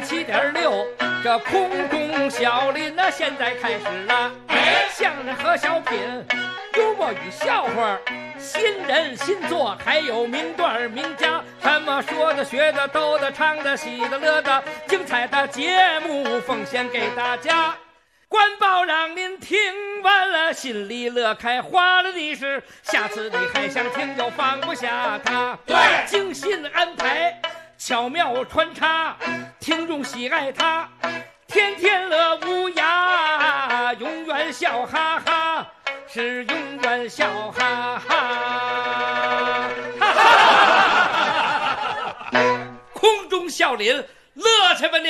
87.6，这空中小林呢，现在开始了。相声和小品，幽默与笑话，新人新作，还有名段名家，什么说的、学的、逗的、唱的、喜的、乐的，精彩的节目奉献给大家。官报让您听完了，心里乐开花了的是，下次你还想听就放不下它。对，精心安排，巧妙穿插，听众喜爱它，天天乐无涯，永远笑哈哈，是永远笑哈哈。空中笑林，乐去吧您！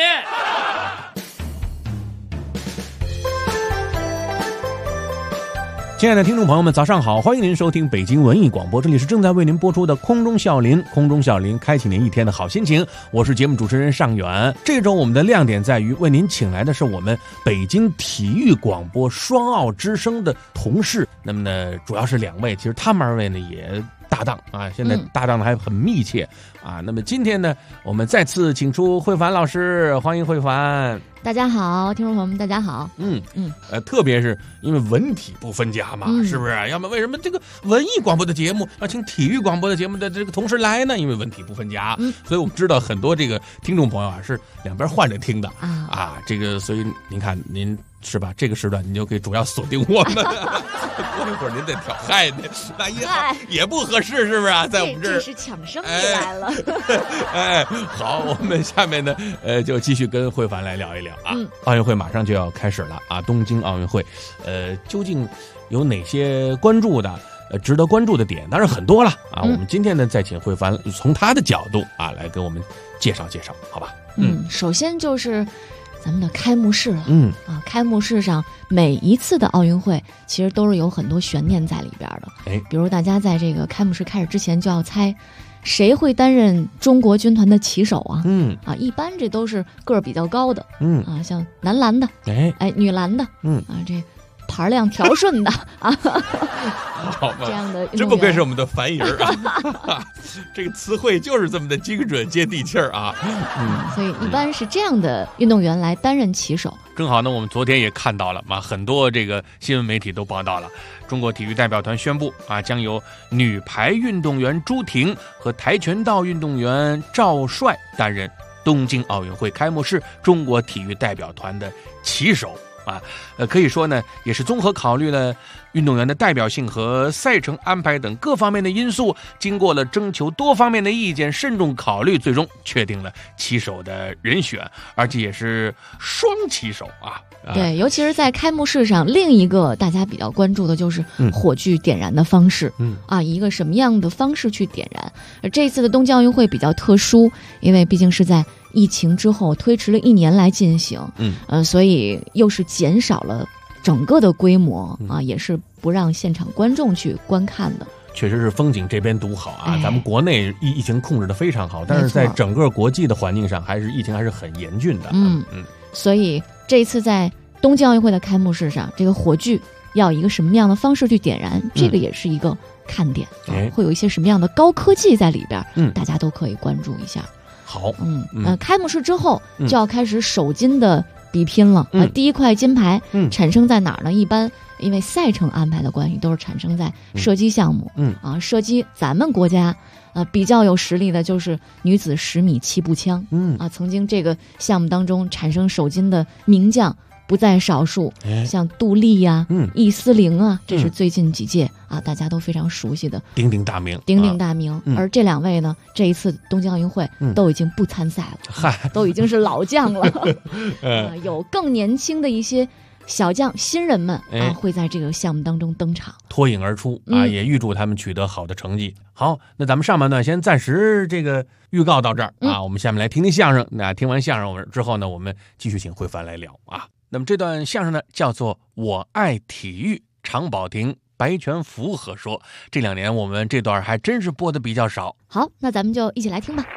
亲爱的听众朋友们，早上好！欢迎您收听北京文艺广播，这里是正在为您播出的空中笑林。空中笑林，开启您一天的好心情。我是节目主持人尚远。这周我们的亮点在于为您请来的是我们北京体育广播双奥之声的同事。那么呢，主要是两位，其实他们二位呢也搭档啊，现在搭档的还很密切啊。那么今天呢，我们再次请出慧凡老师，欢迎慧凡。 大家好，听众朋友们，大家好。 特别是因为文体不分家嘛，是不是？要么为什么这个文艺广播的节目要请体育广播的节目的这个同事来呢？因为文体不分家，所以我们知道很多这个听众朋友啊是两边换着听的啊。这个所以您看您是吧？这个时段你就可以主要锁定我们。过一会儿您得挑嗨呢，那也不合适，是不是啊？在我们这是抢生意来了。 好，我们下面呢，就继续跟慧凡来聊一聊啊。奥运会马上就要开始了啊，东京奥运会，究竟有哪些关注的？值得关注的点当然很多了啊。我们今天呢，再请慧凡从他的角度啊来给我们介绍介绍，好吧？ 首先就是咱们的开幕式了。开幕式上每一次的奥运会其实都是有很多悬念在里边的。比如大家在这个开幕式开始之前就要猜谁会担任中国军团的旗手啊？一般这都是个儿比较高的。像男篮的，女篮的，这盘量条顺的啊， 好吧， 这样的真不愧是我们的樊姨儿啊，这个词汇就是这么的精准接地气儿啊。 所以一般是这样的运动员来担任旗手。 正好呢，我们昨天也看到了嘛，很多这个新闻媒体都报道了，中国体育代表团宣布啊，将由女排运动员朱婷和跆拳道运动员赵帅担任东京奥运会开幕式中国体育代表团的旗手。可以说呢，也是综合考虑了运动员的代表性和赛程安排等各方面的因素，经过了征求多方面的意见，慎重考虑，最终确定了旗手的人选，而且也是双旗手啊。 对，尤其是在开幕式上，另一个大家比较关注的就是火炬点燃的方式。一个什么样的方式去点燃？而这次的东京奥运会比较特殊，因为毕竟是在疫情之后推迟了1年来进行，所以又是减少了整个的规模啊，也是不让现场观众去观看的。 确实是风景这边独好啊，咱们国内疫情控制得非常好，但是在整个国际的环境上，疫情还是很严峻的。 所以这一次在东京奥运会的开幕式上，这个火炬要以一个什么样的方式去点燃，这个也是一个看点，会有一些什么样的高科技在里边，大家都可以关注一下。 好， 开幕式之后就要开始首金的比拼了。第一块金牌产生在哪儿呢？一般因为赛程安排的关系，都是产生在射击项目。射击咱们国家比较有实力的就是女子10米气步枪。曾经这个项目当中产生首金的名将不在少数，像杜丽呀、易思玲啊，这是最近几届大家都非常熟悉的鼎鼎大名。 而这两位呢，这一次东京奥运会都已经不参赛了，都已经是老将了。有更年轻的一些小将新人们会在这个项目当中登场， 脱颖而出也预祝他们取得好的成绩。好，那咱们上半段先暂时这个预告到这儿我们下面来听听相声。那听完相声之后呢，我们继续请慧凡来聊啊。那么这段相声呢，叫做《我爱体育》，常宝霆、白全福合说。这2年我们这段还真是播的比较少。 好，那咱们就一起来听吧。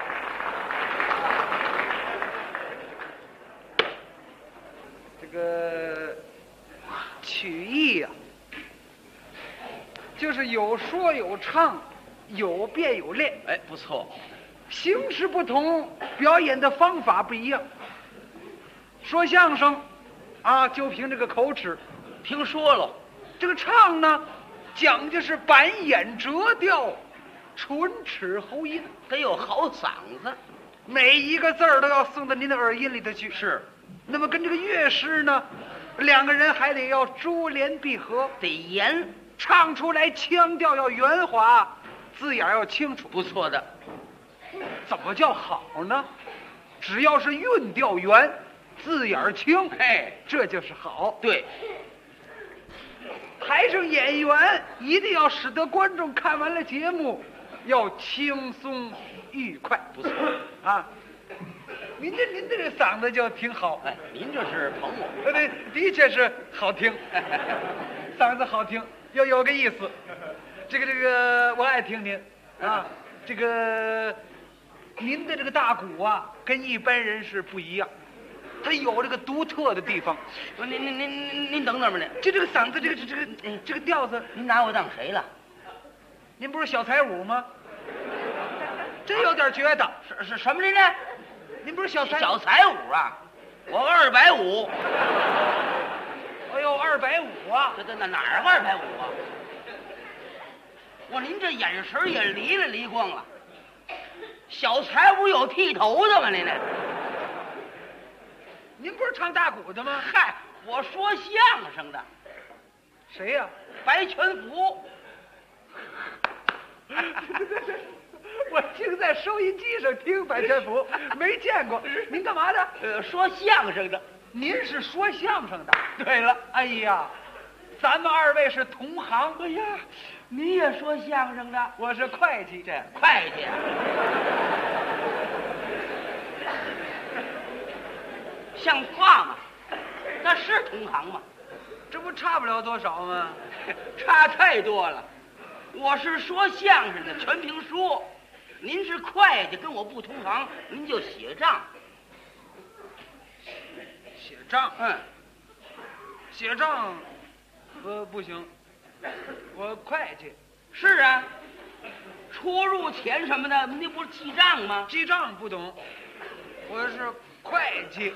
这个曲艺就是有说有唱，有变有练。 不错。 形式不同，表演的方法不一样。 说相声，啊，就凭这个口齿。 听说了， 这个唱呢，讲究是板眼折调，唇齿喉音， 得有好嗓子。 每一个字儿都要送到您的耳音里头去。 是， 那么跟这个乐师呢，两个人还得要珠联璧合， 得严， 唱出来腔调要圆滑，字眼要清楚。 不错的。 怎么叫好呢？只要是韵调圆，字眼清， 哎， 这就是好。 对， 台上演员一定要使得观众看完了节目要轻松愉快。 不错啊，您这个嗓子就挺好。 哎，您这是捧我。 对，的确是好听，嗓子好听，有个意思。这个，我爱听您啊。这个，您的这个大鼓啊，跟一般人是不一样，它有这个独特的地方。 您等等吧，您这个嗓子，这个调子， 您拿我当谁了？ 您不是小才武吗？真有点觉得。 是什么来着？ 您不是小才武啊？我250。 哎呦，250啊！ 这哪儿250啊？我您这眼神也离光了。小才武有剃头的吗？ 您不是唱大鼓的吗？ 嗨，我说相声的。 谁呀？ 白全福。 我净在收音机上听白全福，没见过。您干嘛的？ 说相声的。 您是说相声的？ 对了。 哎呀，咱们二位是同行。 哎呀，你也说相声的？ 我是会计。 这会计啊。像话吗？那是同行吗？ 这不差不了多少吗？ 差太多了。我是说相声的，全凭说。您是会计，跟我不同行，您就写账。 写账？ 嗯， 写账，不行，我会计。 是啊，出入钱什么的，那不是记账吗？ 记账不懂，我是会计。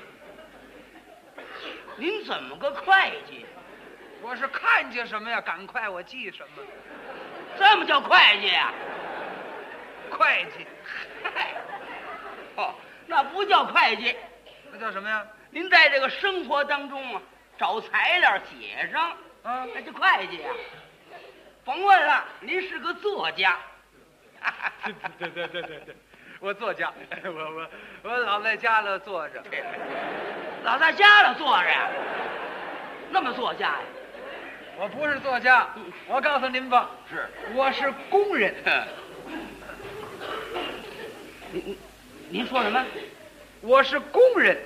您怎么个会计？ 我是看见什么呀，赶快我记什么。 这么叫会计呀？ 会计。 嗨，哦，那不叫会计， 那叫什么呀？ 您在这个生活当中啊，找材料写上啊， 那就会计呀。甭问了，您是个作家。 对，我作家，我老在家里坐着。 老在家里坐着呀？那么作家呀？ 我不是作家，我告诉您吧，我是工人。 您说什么？ 我是工人。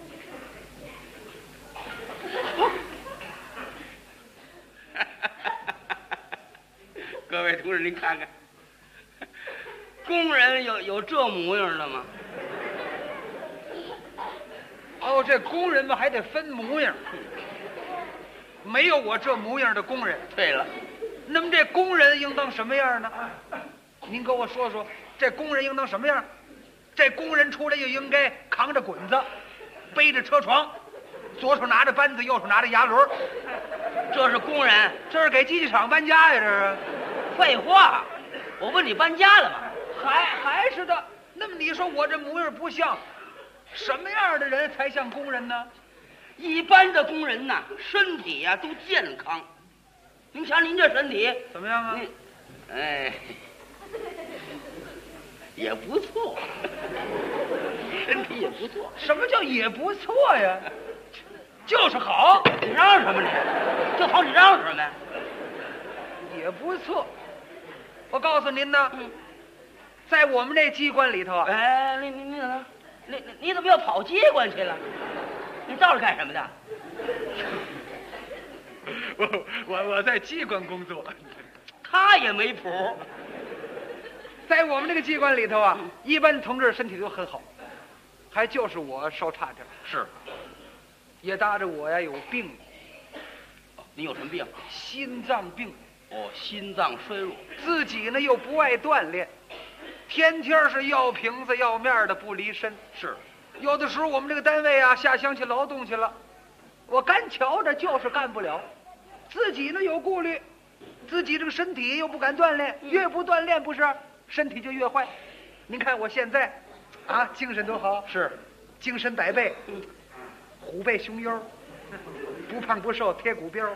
各位同志，您看看，工人有这模样的吗？ 哦，这工人们还得分模样，没有我这模样的工人。 对了， 那么这工人应当什么样呢？您跟我说说，这工人应当什么样？这工人出来就应该扛着滚子，背着车床，左手拿着扳子，右手拿着牙轮。 这是工人？ 这是给机器厂搬家呀？这是？ 废话，我问你搬家了吗？ 还是的。那么你说我这模样不像，什么样的人才像工人呢？ 一般的工人呐，身体呀都健康。您瞧您这身体怎么样啊？ 也不错，身体也不错。 什么叫也不错呀？就是好。 你嚷什么你？就好，你嚷什么呀？ 也不错。我告诉您呢，在我们这机关里头啊， 哎，你怎么要跑机关去了？你到这干什么的？ 我在机关工作。 他也没谱。 在我们这个机关里头啊，一般同志身体都很好，还就是我稍差点。 是， 也搭着我呀有病。 你有什么病？ 心脏病。 哦，心脏衰弱。 自己呢又不爱锻炼，天天是要瓶子要面的不离身。 是， 有的时候我们这个单位啊，下乡去劳动去了，我干瞧着就是干不了，自己呢有顾虑，自己这个身体又不敢锻炼，越不锻炼不是身体就越坏。您看我现在，啊，精神多好， 是， 精神百倍，虎背熊腰，不胖不瘦，铁骨膘。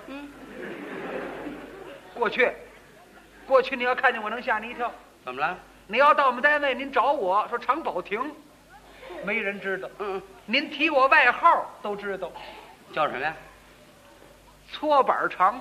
过去你要看见我能吓你一跳。 怎么了？ 你要到我们单位，您找我说常宝霆，没人知道。您提我外号都知道， 叫什么呀？ 搓板肠。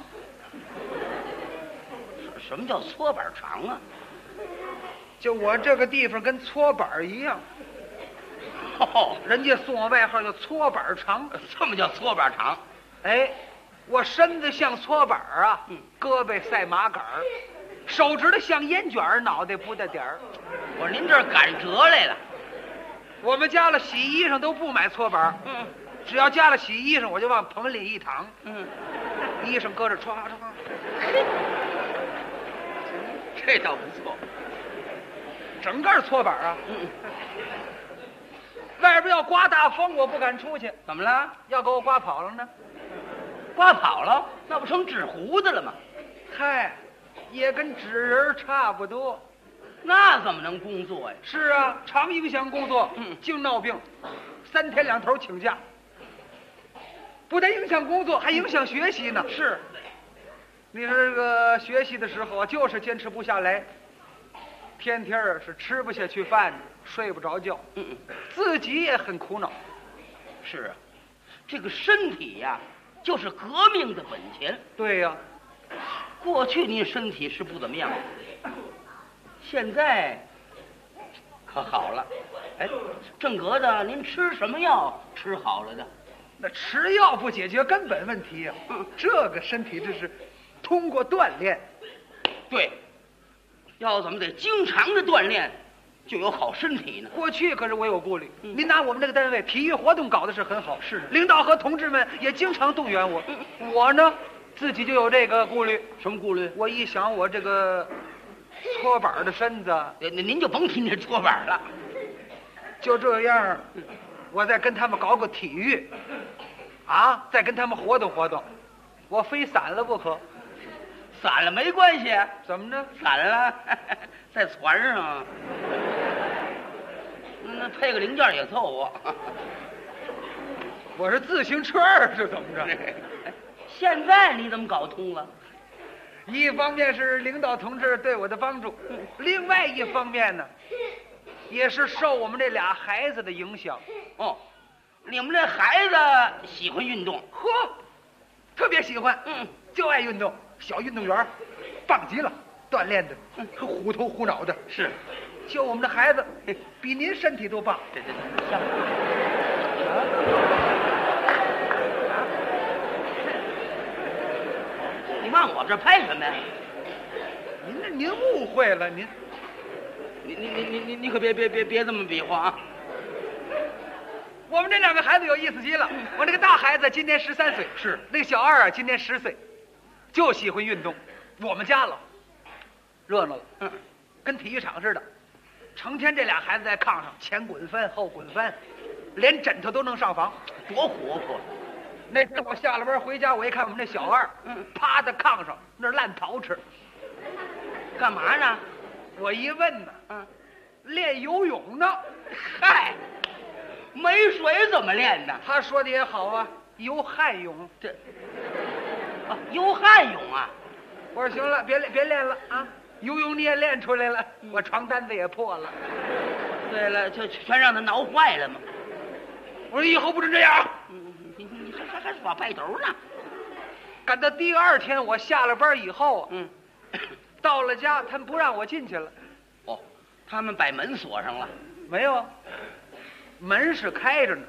什么叫搓板肠啊？ 就我这个地方跟搓板一样。人家送我外号叫搓板肠。 这么叫搓板肠？ 哎，我身子像搓板啊，胳膊赛马杆儿，手指头像烟卷儿，脑袋不带点儿。 我说您这儿赶折来了。 我们家了洗衣裳都不买搓板，只要加了洗衣裳，我就往棚里一躺，衣裳搁着唰唰。 这倒不错， 整个搓板啊。外边要刮大风，我不敢出去。 怎么了？ 要给我刮跑了呢？ 刮跑了，那不成纸糊子了吗？ 嗨，也跟纸人差不多。 那怎么能工作呀？ 是啊，常影响工作，净闹病，3天2头请假。不但影响工作，还影响学习呢。是，你说这个学习的时候啊，就是坚持不下来，天天是吃不下去饭，睡不着觉，自己也很苦恼。 是啊，这个身体呀，就是革命的本钱。 对呀， 过去您身体是不怎么样，现在可好了。哎，正格的，您吃什么药吃好了的？ 那吃药不解决根本问题呀。这个身体这是通过锻炼。 对，要怎么得经常的锻炼，就有好身体呢。 过去可是我有顾虑。您拿我们这个单位体育活动搞的是很好， 是领导和同志们也经常动员我。我呢，自己就有这个顾虑。 什么顾虑？ 我一想我这个搓板的身子， 您就甭提那搓板了。 就这样，我再跟他们搞个体育，啊，再跟他们活动活动，我非散了不可。 散了没关系。 怎么着？ 散了，在船上，那配个零件也凑合。 我是自行车是怎么着？ 现在你怎么搞通了？ 一方面是领导同志对我的帮助，另外一方面呢，也是受我们这俩孩子的影响。 哦，你们这孩子喜欢运动？ 呵，特别喜欢，就爱运动，小运动员，棒极了，锻炼的，虎头虎脑的。 是， 就我们这孩子，比您身体都棒。 对，像。你往我这拍什么呀？ 您误会了，您可别这么比划啊！ 我们这两个孩子有意思极了。我那个大孩子今年13岁， 是那个小二啊，今年10岁，就喜欢运动。我们家了，热闹了，跟体育场似的，成天这俩孩子在炕上前滚翻后滚翻，连枕头都能上房， 多活泼！ 那天我下了班回家，我一看我们那小二，趴在炕上那儿烂陶吃， 干嘛呢？ 我一问呢，练游泳呢。 嗨，没水怎么练呢？ 他说的也好啊，游汉泳。 这游汉泳啊！ 我说行了，别练了啊，游泳你也练出来了，我床单子也破了。 对了，这全让他挠坏了嘛。 我说以后不准这样。 你还耍派头呢？ 赶到第2天，我下了班以后，到了家，他们不让我进去了。 哦，他们把门锁上了？ 没有，门是开着呢。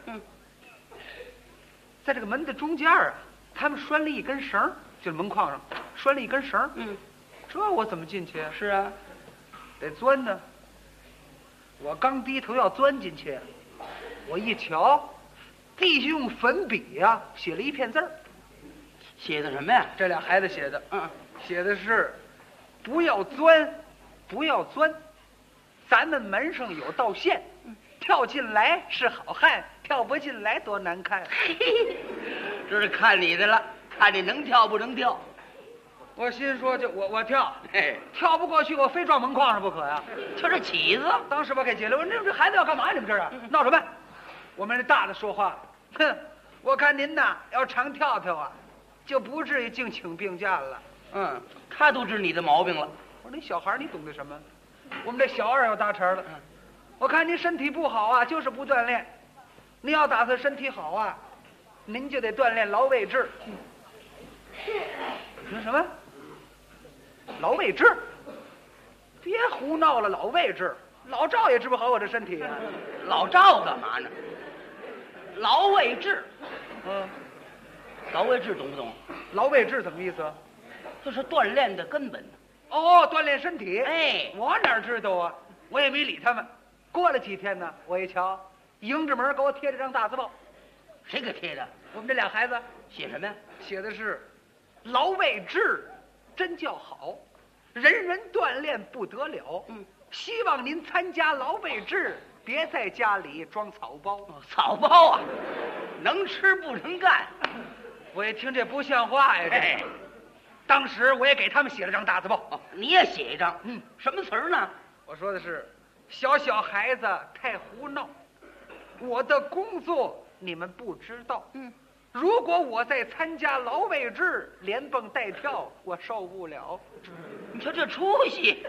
在这个门的中间啊，他们拴了一根绳，就是门框上拴了一根绳。这我怎么进去啊？ 是啊， 得钻呢。我刚低头要钻进去，我一瞧，地下用粉笔呀写了一片字儿。 写的什么呀？ 这俩孩子写的，写的是“不要钻，不要钻，咱们门上有道线， 跳进来是好汉，跳不进来多难看。 这是看你的了，看你能跳不能跳。 我心说就我跳， 嘿， 跳不过去，我非撞门框上不可呀。 这是起子。 当时我给接了，我说这孩子要干嘛？你们这儿闹什么？我们这大的说话了，哼，我看您呐要常跳跳啊，就不至于净请病假了。 他都知你的毛病了。 我说那小孩你懂得什么？我们这小二要搭茬了。我看您身体不好啊，就是不锻炼。您要打算身体好啊，您就得锻炼劳卫志。你说什么？劳卫志？别胡闹了，劳卫志，老赵也治不好我这身体啊。 老赵干嘛呢？劳卫志。劳卫志懂不懂？ 劳卫志怎么意思？ 这是锻炼的根本。 哦，锻炼身体。 哎， 我哪知道啊？我也没理他们。过了几天呢，我一瞧，迎着门给我贴了张大字报。 谁给贴的？ 我们这俩孩子。 写什么呀？ 写的是劳卫志真叫好，人人锻炼不得了。希望您参加劳卫志，别在家里装草包。 草包啊，能吃不能干。 我一听这不像话呀！这当时我也给他们写了张大字报。 你也写一张。什么词儿呢？ 我说的是小孩子太胡闹，我的工作你们不知道。如果我再参加劳卫志，连蹦带跳，我受不了。 你瞧这出息。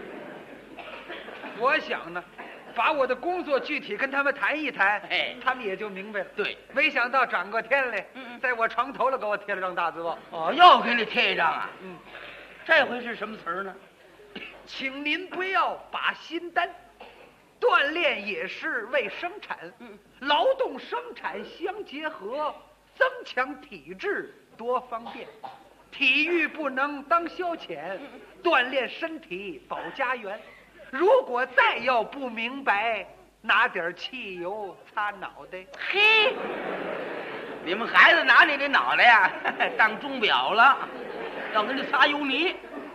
我想呢，把我的工作具体跟他们谈一谈，他们也就明白了。 对， 没想到转过天来，在我床头了给我贴了张大字报。 又给你贴一张啊？这回是什么词儿呢？ 请您不要把心担，锻炼也是为生产，劳动生产相结合，增强体质多方便。体育不能当消遣，锻炼身体保家园。如果再要不明白，拿点汽油擦脑袋。 嘿，你们孩子拿你这脑袋呀当钟表了，要给你擦油泥。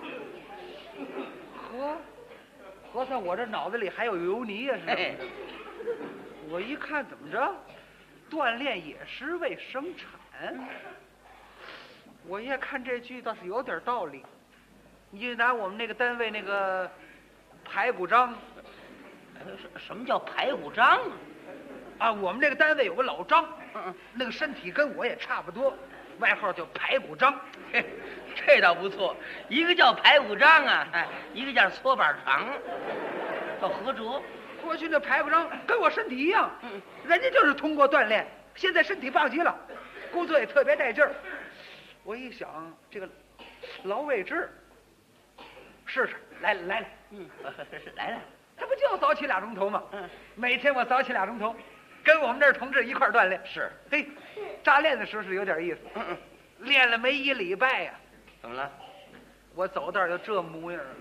合算我这脑子里还有油泥呀？是。我一看怎么着，锻炼也是为生产。我一看这句倒是有点道理。你就拿我们那个单位那个排骨章。 什么叫排骨章啊？我们这个单位有个老张，那个身体跟我也差不多，外号叫排骨章。 这倒不错，一个叫排骨章啊，一个叫搓板肠，叫合辙。 过去那排骨章跟我身体一样，人家就是通过锻炼，现在身体棒极了，工作也特别带劲儿。我一想，这个劳卫志，试试，来了， 来了， 他不就要早起2钟头吗？每天我早起2钟头，跟我们这儿同志一块儿锻炼。 是， 嘿，扎练的时候是有点意思。练了没1礼拜呀。 怎么了？ 我走道就这模样了。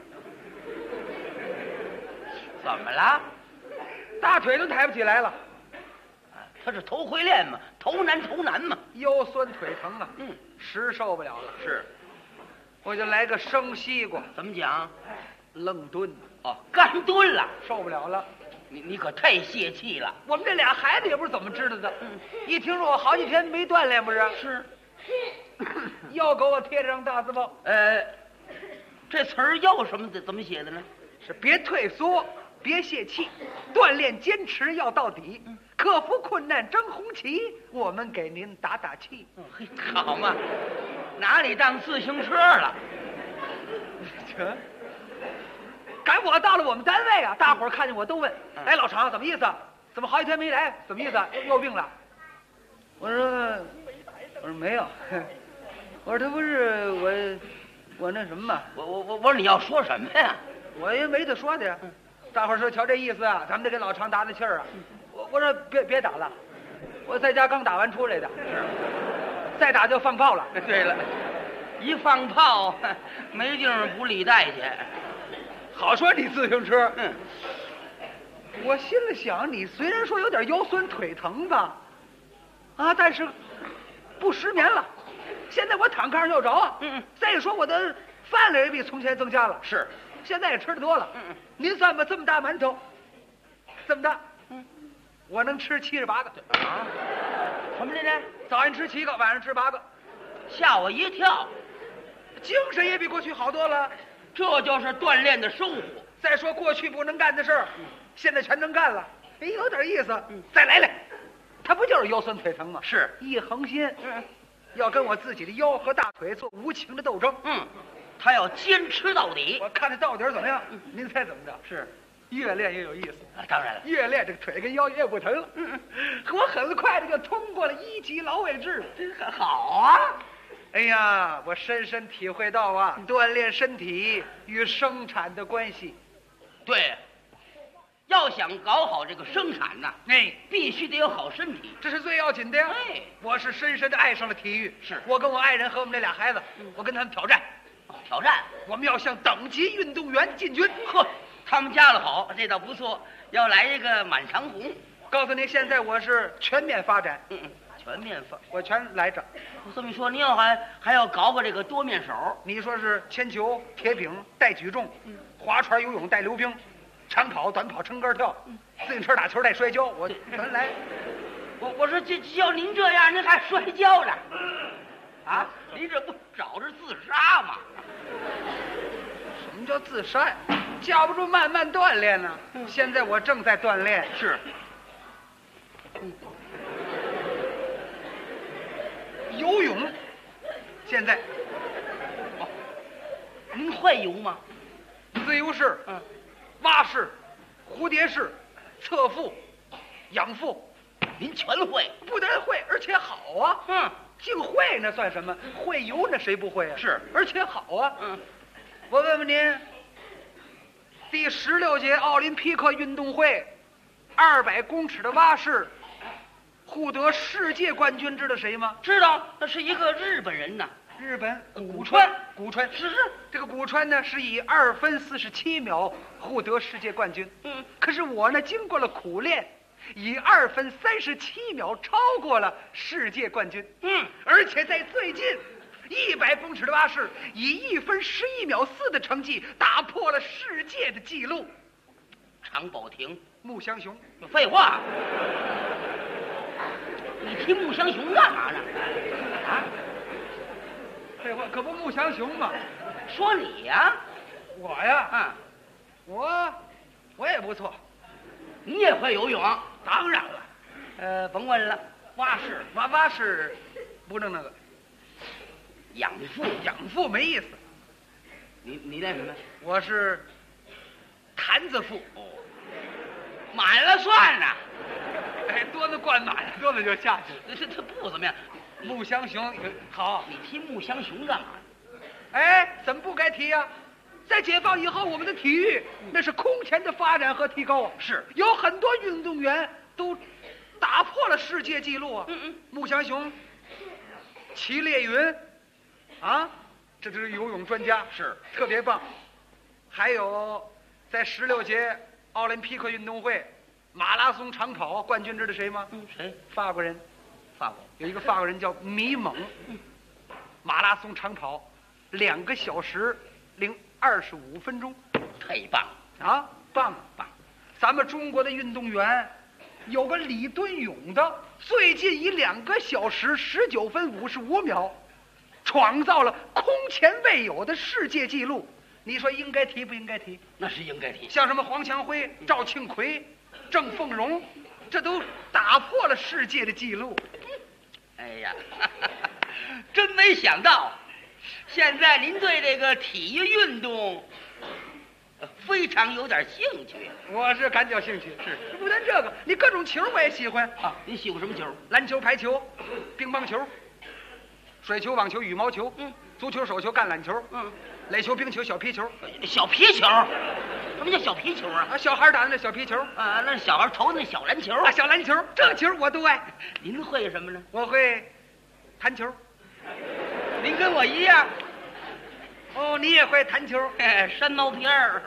怎么了？ 大腿都抬不起来了。 他是头回练嘛，头难嘛。 腰酸腿疼啊，实受不了了。 是， 我就来个生西瓜。 怎么讲？ 愣蹲。 干蹲了， 受不了了。 你可太泄气了。 我们这俩孩子也不是怎么知道的，一听说我好几天没锻炼，不是？ 是。 又给我贴了张大字报。 这词儿又什么怎么写的呢？ 是别退缩，别泄气，锻炼坚持要到底，克服困难争红旗，我们给您打打气。 好嘛，拿你当自行车了。 赶我到了我们单位啊，大伙儿看见我都问：“哎，老常怎么意思？怎么好几天没来？怎么意思？又病了？”我说没有。我说他不是我那什么嘛。 我说你要说什么呀？ 我也没得说的呀。大伙儿说瞧这意思啊，咱们得给老常打打气儿啊。我说别打了，我在家刚打完出来的，再打就放炮了。 对了，一放炮没地方补履带去。 好说你自行车。我心里想，你虽然说有点腰酸腿疼吧，但是不失眠了。现在我躺炕上又着。再说我的饭量也比从前增加了。 是， 现在也吃得多了。您算吧，这么大馒头，这么大， 我能吃78个。 啊？什么来着？ 早上吃7个，晚上吃8个， 吓我一跳。 精神也比过去好多了。 这就是锻炼的收获。 再说过去不能干的事儿，现在全能干了，哎，有点意思。再来来，他不就是腰酸腿疼吗？ 是一横心，要跟我自己的腰和大腿做无情的斗争。 他要坚持到底。 我看他到底怎么样？您猜怎么着？ 是， 越练越有意思。 当然了， 越练这个腿跟腰越不疼了。我很快的就通过了1级劳卫制。 这很好啊。 哎呀，我深深体会到啊，锻炼身体与生产的关系。 对，要想搞好这个生产呐， 哎， 必须得有好身体， 这是最要紧的呀。 哎， 我是深深的爱上了体育。 是我跟我爱人和我们这俩孩子，我跟他们挑战， 挑战， 我们要向等级运动员进军。 呵，他们家的好，这倒不错，要来一个满长红。 告诉您，现在我是全面发展， 全面发， 我全来着。 这么一说，您要还要搞个这个多面手。 你说是铅球、铁饼、带举重，划船、游泳、带溜冰，长跑、短跑、撑杆跳，自行车打球、带摔跤，我全来。 我说这要您这样，您还摔跤呢？啊，您这不找着自杀吗？ 什么叫自杀呀？架不住慢慢锻炼呢。现在我正在锻炼。 是。 游泳，现在， 您会游吗？ 自由式，蛙式，蝴蝶式，侧腹，仰腹， 您全会。 不但会，而且好啊。净会那算什么？会游那谁不会啊？ 是， 而且好啊。我问问您，第16届奥林匹克运动会200公尺的蛙式获得世界冠军，知道谁吗？ 知道，那是一个日本人呐。 日本古川。 是这个古川呢，是以2分47秒获得世界冠军。可是我呢，经过了苦练，以2分37秒超过了世界冠军。而且在最近100公尺的蛙式，以1分11秒4的成绩打破了世界的纪录。 常宝霆、 穆香雄。 废话。你提穆香雄干嘛呢？啊？ 废话，可不穆香雄吗？ 说你呀？ 我呀？我也不错。 你也会游泳？ 当然了。 甭问了。蛙式，不能那个。 仰腹没意思。 你练什么？ 我是坛子腹。 满了算呢。 哎，多子灌满了，多子就下去。 这不怎么样。 穆香雄好， 你提穆香雄干嘛？ 哎，怎么不该提呀？在解放以后，我们的体育那是空前的发展和提高啊！ 是有很多运动员都打破了世界纪录啊！穆香雄、齐烈云，啊，这都是游泳专家， 是特别棒。还有在16届奥林匹克运动会马拉松长跑冠军，知道谁吗？ 谁？ 法国人。 法国有一个法国人叫米蒙，马拉松长跑2个小时025分钟， 太棒啊！棒！咱们中国的运动员有个李敦勇的，最近以2个小时19分55秒创造了空前未有的世界纪录。你说应该提不应该提？ 那是应该提。 像什么黄强辉、赵庆奎、郑凤荣，这都打破了世界的纪录。 哎呀，真没想到，现在您对这个体育运动非常有点兴趣。 我是感觉兴趣，是不但这个，你各种球我也喜欢啊。您喜欢什么球？ 篮球、排球、乒乓球、水球、网球、羽毛球，足球、手球、橄榄球，垒球、冰球、小皮球。 小皮球？什么叫小皮球啊？ 小孩打的那小皮球啊，那是小孩投那小篮球啊。小篮球，这个球我都爱。 您会什么呢？ 我会弹球。 您跟我一样。 哦，你也会弹球？ 山毛片儿。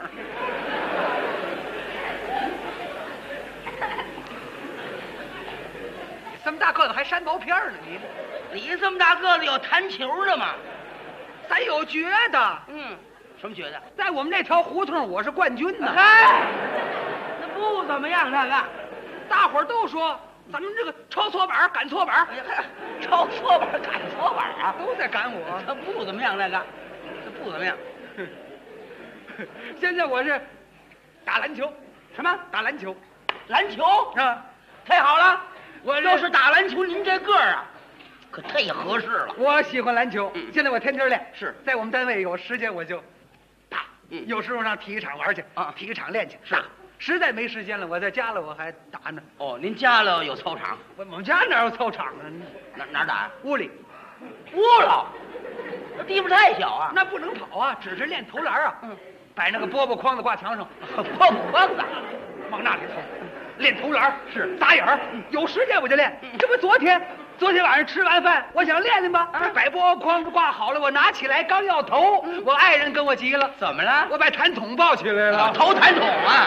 你这么大个子还山毛片呢？ 你这么大个子有弹球的吗？ 咱有绝的。 什么觉得？ 在我们这条胡同，我是冠军呢。 嗨，那不怎么样，那个。 大伙儿都说咱们这个抄错板赶错板， 抄错板赶错板啊， 都在赶我。 他不怎么样，这不怎么样。 现在我是打篮球， 什么打篮球？ 篮球啊， 太好了！ 我要是打篮球，您这个儿啊，可太合适了。 我喜欢篮球，现在我天天练。 是在我们单位有时间我就打，有时候上体育场玩去啊， 体育场练去。 是， 实在没时间了，我在家了我还打呢。 哦，您家里有操场？ 我们家哪有操场啊？ 哪儿打呀？ 屋里。 屋了，这地方太小啊。 那不能跑啊，只是练投篮啊。摆那个饽饽筐子挂墙上， 饽饽筐子往那里投，练投篮是打眼儿。有时间我就练。这不昨天晚上吃完饭，我想练练吧。摆饽饽筐子挂好了，我拿起来刚要投，我爱人跟我急了。 怎么了？ 我把弹筒抱起来了。 投弹筒啊！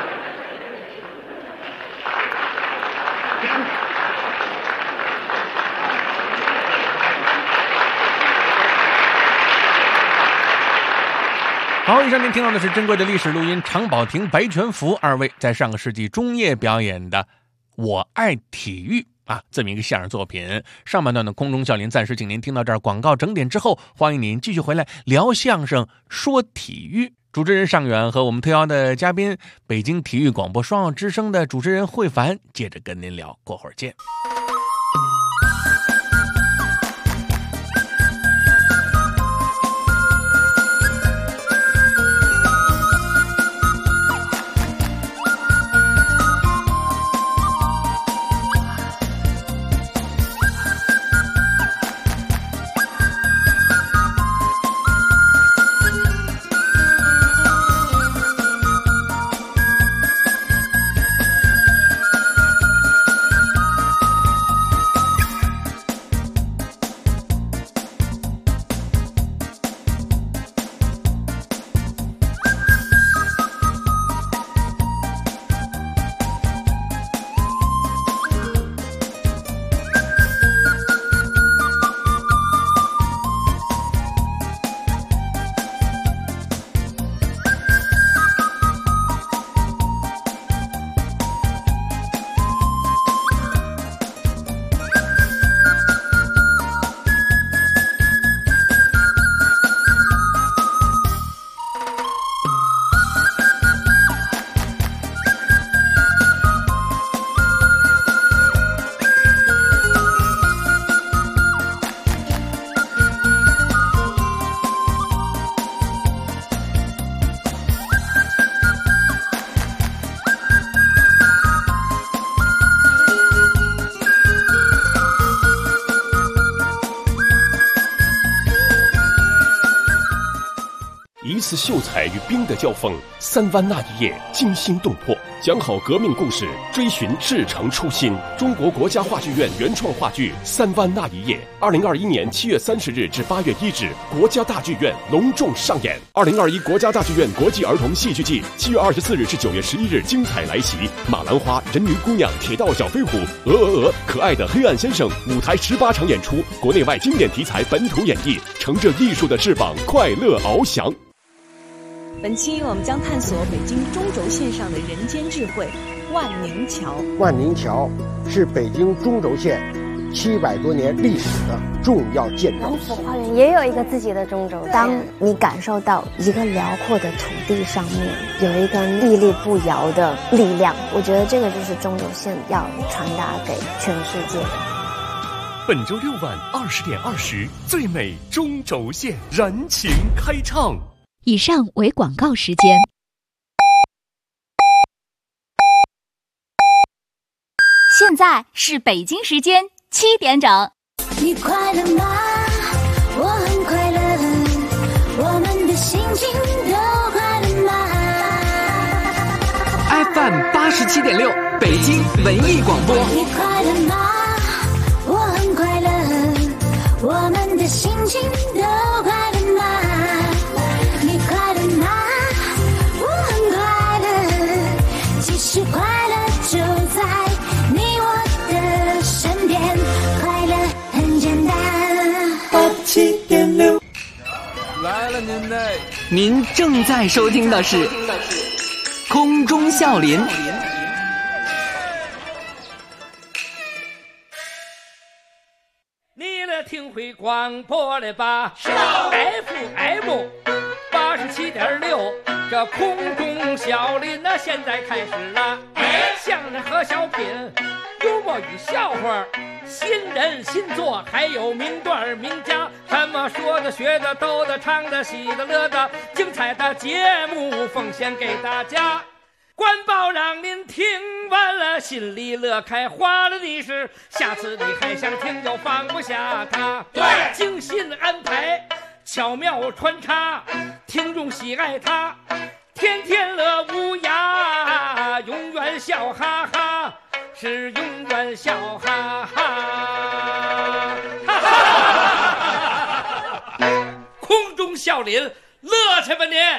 好，以上您听到的是珍贵的历史录音，常宝霆、白全福二位在上个世纪中叶表演的《我爱体育》这么一个相声作品。上半段的空中笑林暂时请您听到这儿，广告整点之后，欢迎您继续回来聊相声、说体育。主持人尚远和我们特邀的嘉宾北京体育广播双奥之声的主持人慧凡，接着跟您聊，过会儿见。 一次秀才与兵的交锋，三湾那一夜惊心动魄，讲好革命故事，追寻至诚初心。中国国家话剧院原创话剧《三湾那一夜》，2021年7月30日至8月1日，国家大剧院隆重上演。2021国家大剧院国际儿童戏剧季7月24日至9月11日精彩来袭，马兰花、人鱼姑娘、铁道小飞虎、可爱的黑暗先生，舞台18场演出，国内外经典题材本土演绎，乘着艺术的翅膀，快乐翱翔。 本期我们将探索北京中轴线上的人间智慧——万宁桥。 万宁桥是北京中轴线700多年历史的重要建筑。 南府花园也有一个自己的中轴线。当你感受到一个辽阔的土地上面有一个屹立不摇的力量，我觉得这个就是中轴线要传达给全世界的。 本周6晚20点20，最美中轴线燃情开唱。 以上为广告时间。现在是北京时间7点整。 你快乐吗？我很快乐，我们的心情都快乐吗 ？FM 87.6，北京文艺广播。 你快乐吗？我很快乐，我们的心情都快乐吗？你快乐吗？我很快乐，其实快乐就在你我的身边，快乐很简单。87.6， 来了您正在收听的是空中笑林。 你了听会广播了吧？是的 ，FM 87.6，这空中小林那现在开始了。相声和小品，幽默与笑话，新人新作，还有名段名家，什么说的、学的、逗的、唱的、喜的、乐的，精彩的节目奉献给大家。官报让您听完了心里乐开花了的是，下次你还想听就放不下它。对，精心安排，巧妙穿插，听众喜爱它，天天乐无涯，永远笑哈哈，是永远笑哈哈。哈哈，空中笑林，乐去吧您！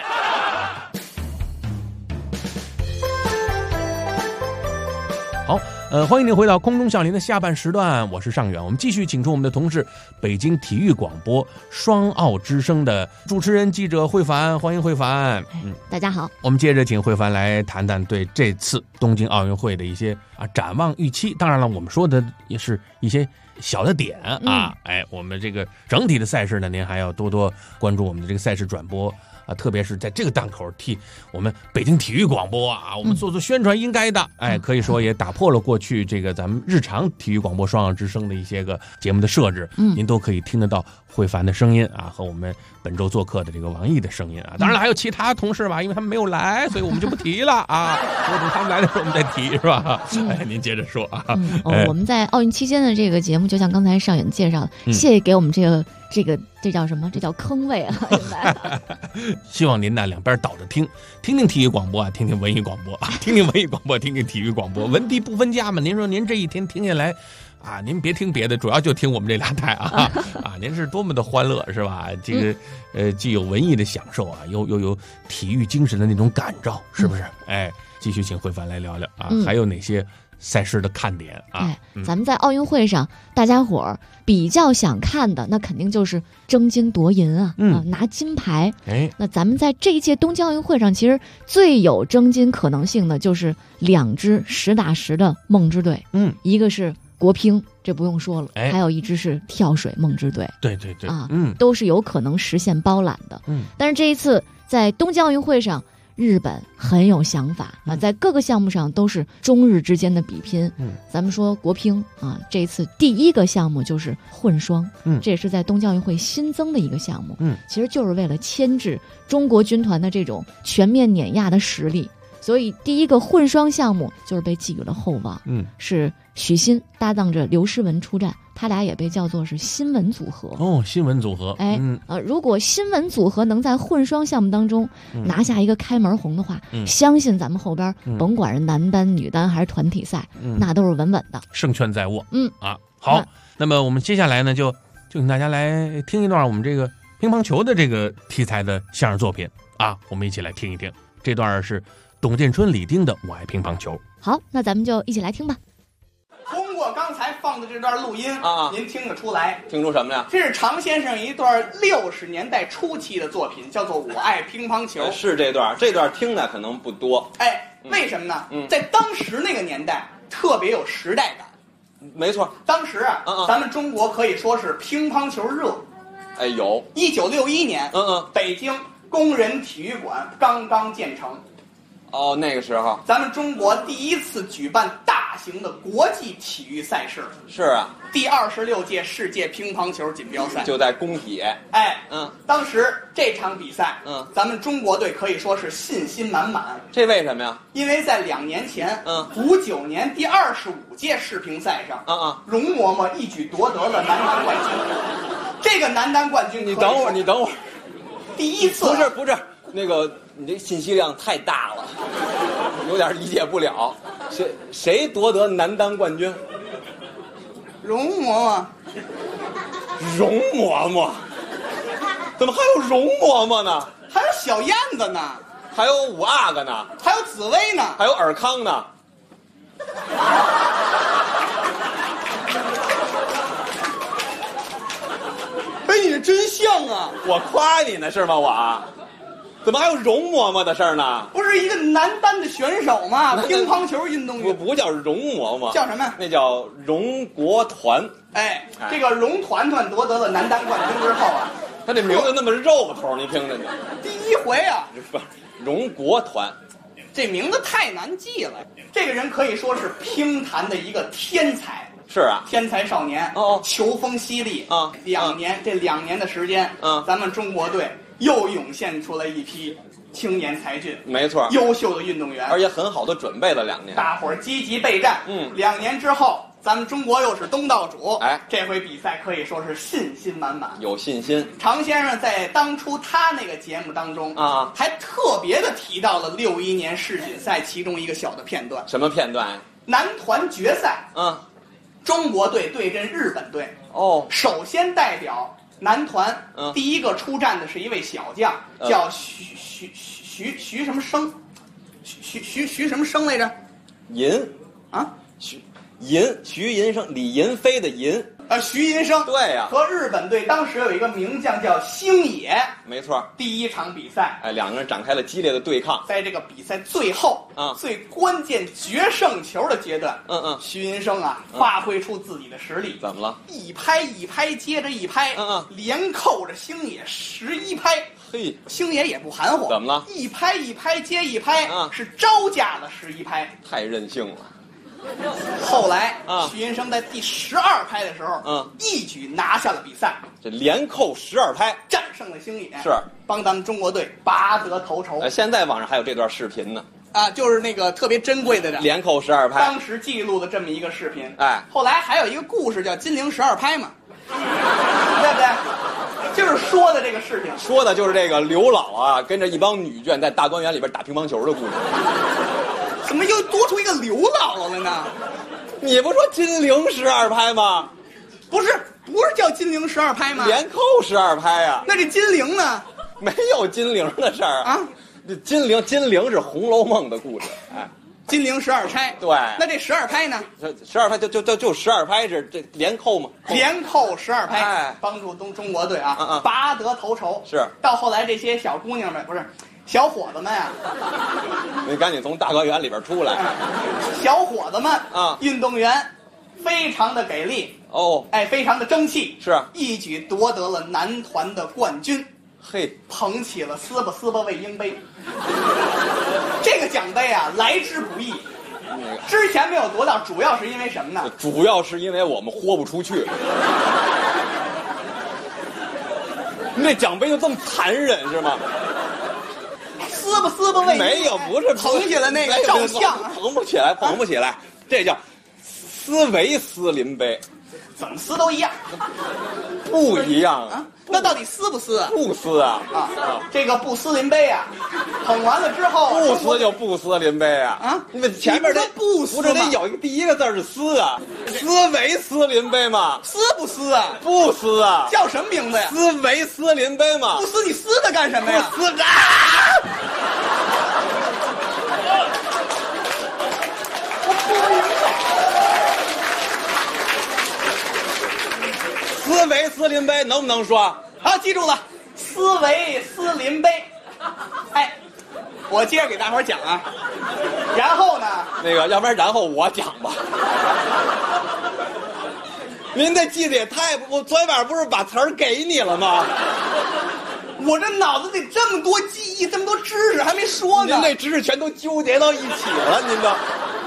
好，欢迎您回到空中笑林的下半时段，我是尚远。我们继续请出我们的同事，北京体育广播双奥之声的主持人记者慧凡，欢迎慧凡。 大家好。我们接着请慧凡来谈谈对这次东京奥运会的一些展望预期。当然了，我们说的也是一些小的点啊。我们这个整体的赛事呢，您还要多多关注我们的这个赛事转播。特别是在这个档口替我们北京体育广播我们做宣传应该的，可以说也打破了过去这个咱们日常体育广播双奥之声的一些个节目的设置，您都可以听得到慧凡的声音和我们本周做客的这个王毅的声音当然了，还有其他同事吧，因为他们没有来，所以我们就不提了等他们来的时候我们再提，是吧？您接着说我们在奥运期间的这个节目，就像刚才尚远介绍的，谢谢给我们这叫什么？这叫坑位希望您两边倒着听听体育广播听听文艺广播听听文艺广播，听听体育广播，文地不分家嘛。您说您这一天听下来您别听别的，主要就听我们这俩台您是多么的欢乐，是吧？这个既有文艺的享受又有体育精神的那种感召，是不是？继续请慧凡来聊聊还有哪些赛事的看点咱们在奥运会上，大家伙儿比较想看的，那肯定就是争金夺银拿金牌。那咱们在这一届东京奥运会上，其实最有争金可能性的就是2支实打实的梦之队。一个是国乒，这不用说了，还有一支是跳水梦之队。 对都是有可能实现包揽的。但是这一次在东京奥运会上，日本很有想法在各个项目上都是中日之间的比拼。咱们说国乒这次第一个项目就是混双，这也是在东京奥运会新增的一个项目。其实就是为了牵制中国军团的这种全面碾压的实力，所以第一个混双项目就是被寄予了厚望。是许昕搭档着刘诗雯出战，他俩也被叫做是新闻组合。 新闻组合。 如果新闻组合能在混双项目当中拿下一个开门红的话，相信咱们后边甭管是男单、女单还是团体赛，那都是稳稳的， 胜券在握。好，那么我们接下来呢，就请大家来听一段我们这个乒乓球的这个题材的相声作品我们一起来听一听。这段是董建春、李丁的《我爱乒乓球》。 好，那咱们就一起来听吧。 通过刚才放的这段录音您听得出来？ 听出什么呀？ 这是常先生一段60年代初期的作品，叫做《我爱乒乓球》。 是这段听的可能不多。 为什么呢？在当时那个年代特别有时代感。 没错， 当时咱们中国可以说是乒乓球热。 有。 1961年，北京工人体育馆刚刚建成。 那个时候咱们中国第一次举办大型的国际体育赛事。 是啊， 第26届世界乒乓球锦标赛就在工体。 当时这场比赛，咱们中国队可以说是信心满满。 这为什么呀？ 因为在2年前，59年第25届世乒赛上，容嬷嬷一举夺得了男单冠军。这个男单冠军， 你等会儿， 第一次不是那个。你这信息量太大了，有点理解不了。谁夺得男单冠军？ 容嬷嬷，怎么还有容嬷嬷呢？ 还有小燕子呢？ 还有五阿哥呢？ 还有紫薇呢？ 还有尔康呢？ 你这真像啊！ 我夸你呢是吗？怎么还有容嬷嬷的事儿呢？ 不是一个男单的选手吗？乒乓球运动员不叫容嬷嬷， 叫什么？ 那叫容国团。 哎，这个荣团团夺得了男单冠军之后啊， 他这名字那么肉头，你听着呢。 第一回啊， 不是荣国团， 这名字太难记了。这个人可以说是乒坛的一个天才。 是啊， 天才少年球风犀利啊！2年的时间，咱们中国队又涌现出了一批青年才俊， 没错， 优秀的运动员， 而且很好的准备了2年， 大伙儿积极备战。2年之后，咱们中国又是东道主，哎，这回比赛可以说是信心满满， 有信心。 常先生在当初他那个节目当中啊，还特别的提到了61年世锦赛其中一个小的片段。 什么片段呀？ 男团决赛，中国队对阵日本队。首先代表男团第一个出战的是一位小将，叫徐什么生，徐什么生来着？ 银啊，徐银生，李银飞的银。 徐银生， 对呀， 和日本队当时有一个名将叫星野， 没错。 第一场比赛， 哎，2个人展开了激烈的对抗。 在这个比赛最后最关键决胜球的阶段，徐银生啊，发挥出自己的实力。 怎么了？ 一拍一拍接着一拍，连扣着星野11拍。 嘿， 星野也不含糊， 怎么了？ 一拍一拍接一拍，是招架了11拍， 太任性了。 后来徐银生在第12拍的时候，一举拿下了比赛， 这连扣12拍， 战胜了星野， 是帮咱们中国队拔得头筹。 现在网上还有这段视频呢， 就是那个特别珍贵的连扣12拍， 当时记录的这么一个视频。 哎， 后来还有一个故事叫金陵12拍嘛，对不对？就是说的这个事情， 说的就是这个刘老啊，跟着一帮女眷在大观园里边打乒乓球的故事。 怎么又多出一个刘姥姥了呢？ 你不说金陵12拍吗？ 不是叫金陵12拍吗？ 连扣12拍呀。 那这金陵呢？ 没有金陵的事儿啊。金陵是《红楼梦》的故事，哎， 金陵12钗。 对， 那这12拍呢 ？12拍就12拍是这连扣嘛？ 连扣12拍，哎，帮助中国队啊拔得头筹。 是， 到后来这些小姑娘们不是。小伙子们呀， 你赶紧从大观园里边出来。 小伙子们运动员非常的给力非常的争气， 是一举夺得了男团的冠军。 嘿， 捧起了斯巴卫鹰杯。这个奖杯啊，来之不易。之前没有夺到，主要是因为什么呢？ 主要是因为我们豁不出去。你这奖杯就这么残忍是吗？ 斯巴卫没有，不是捧起来那个照相， 捧不起来，这叫斯维斯林杯， 怎么撕都一样， 不一样啊？ 那到底撕不撕啊？ 不撕啊！ 这个布斯林杯啊，捧完了之后不撕就布斯林杯啊！你们前面不撕， 不是得有一个第一个字是撕啊？斯维斯林杯嘛？ 撕不撕啊？ 不撕啊！ 叫什么名字呀？ 斯维斯林杯嘛？ 不撕你撕它干什么呀？ 不撕啊！斯维斯林杯能不能说？ 好，记住了，斯维斯林杯。哎，我接着给大伙儿讲啊。然后呢？ 那个，要不然然后我讲吧。您这记得也太……我昨天晚上不是把词儿给你了吗？ 我这脑子里这么多记忆，这么多知识还没说呢。 您这知识全都纠结到一起了，您都。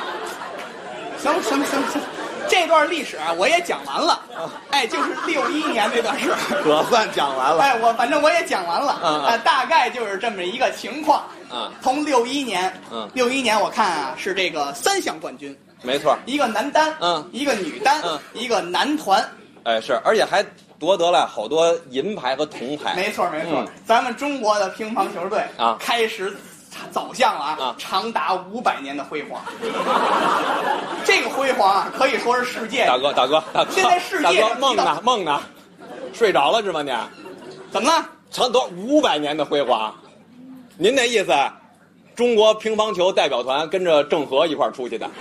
行，这段历史啊，我也讲完了。哎，就是61年那段事， 可算讲完了。 哎，反正我也讲完了。大概就是这么一个情况。从61年，61年我看啊是这个3项冠军， 没错， 一个男单，一个女单，一个男团。 哎，是，而且还夺得了好多银牌和铜牌。 没错，咱们中国的乒乓球队开始走向了长达500年的辉煌。这个辉煌啊，可以说是世界。 大哥， 现在世界上梦呢？睡着了是吗？你怎么了？ 长多500年的辉煌？您那意思，中国乒乓球代表团跟着郑和一块儿出去的？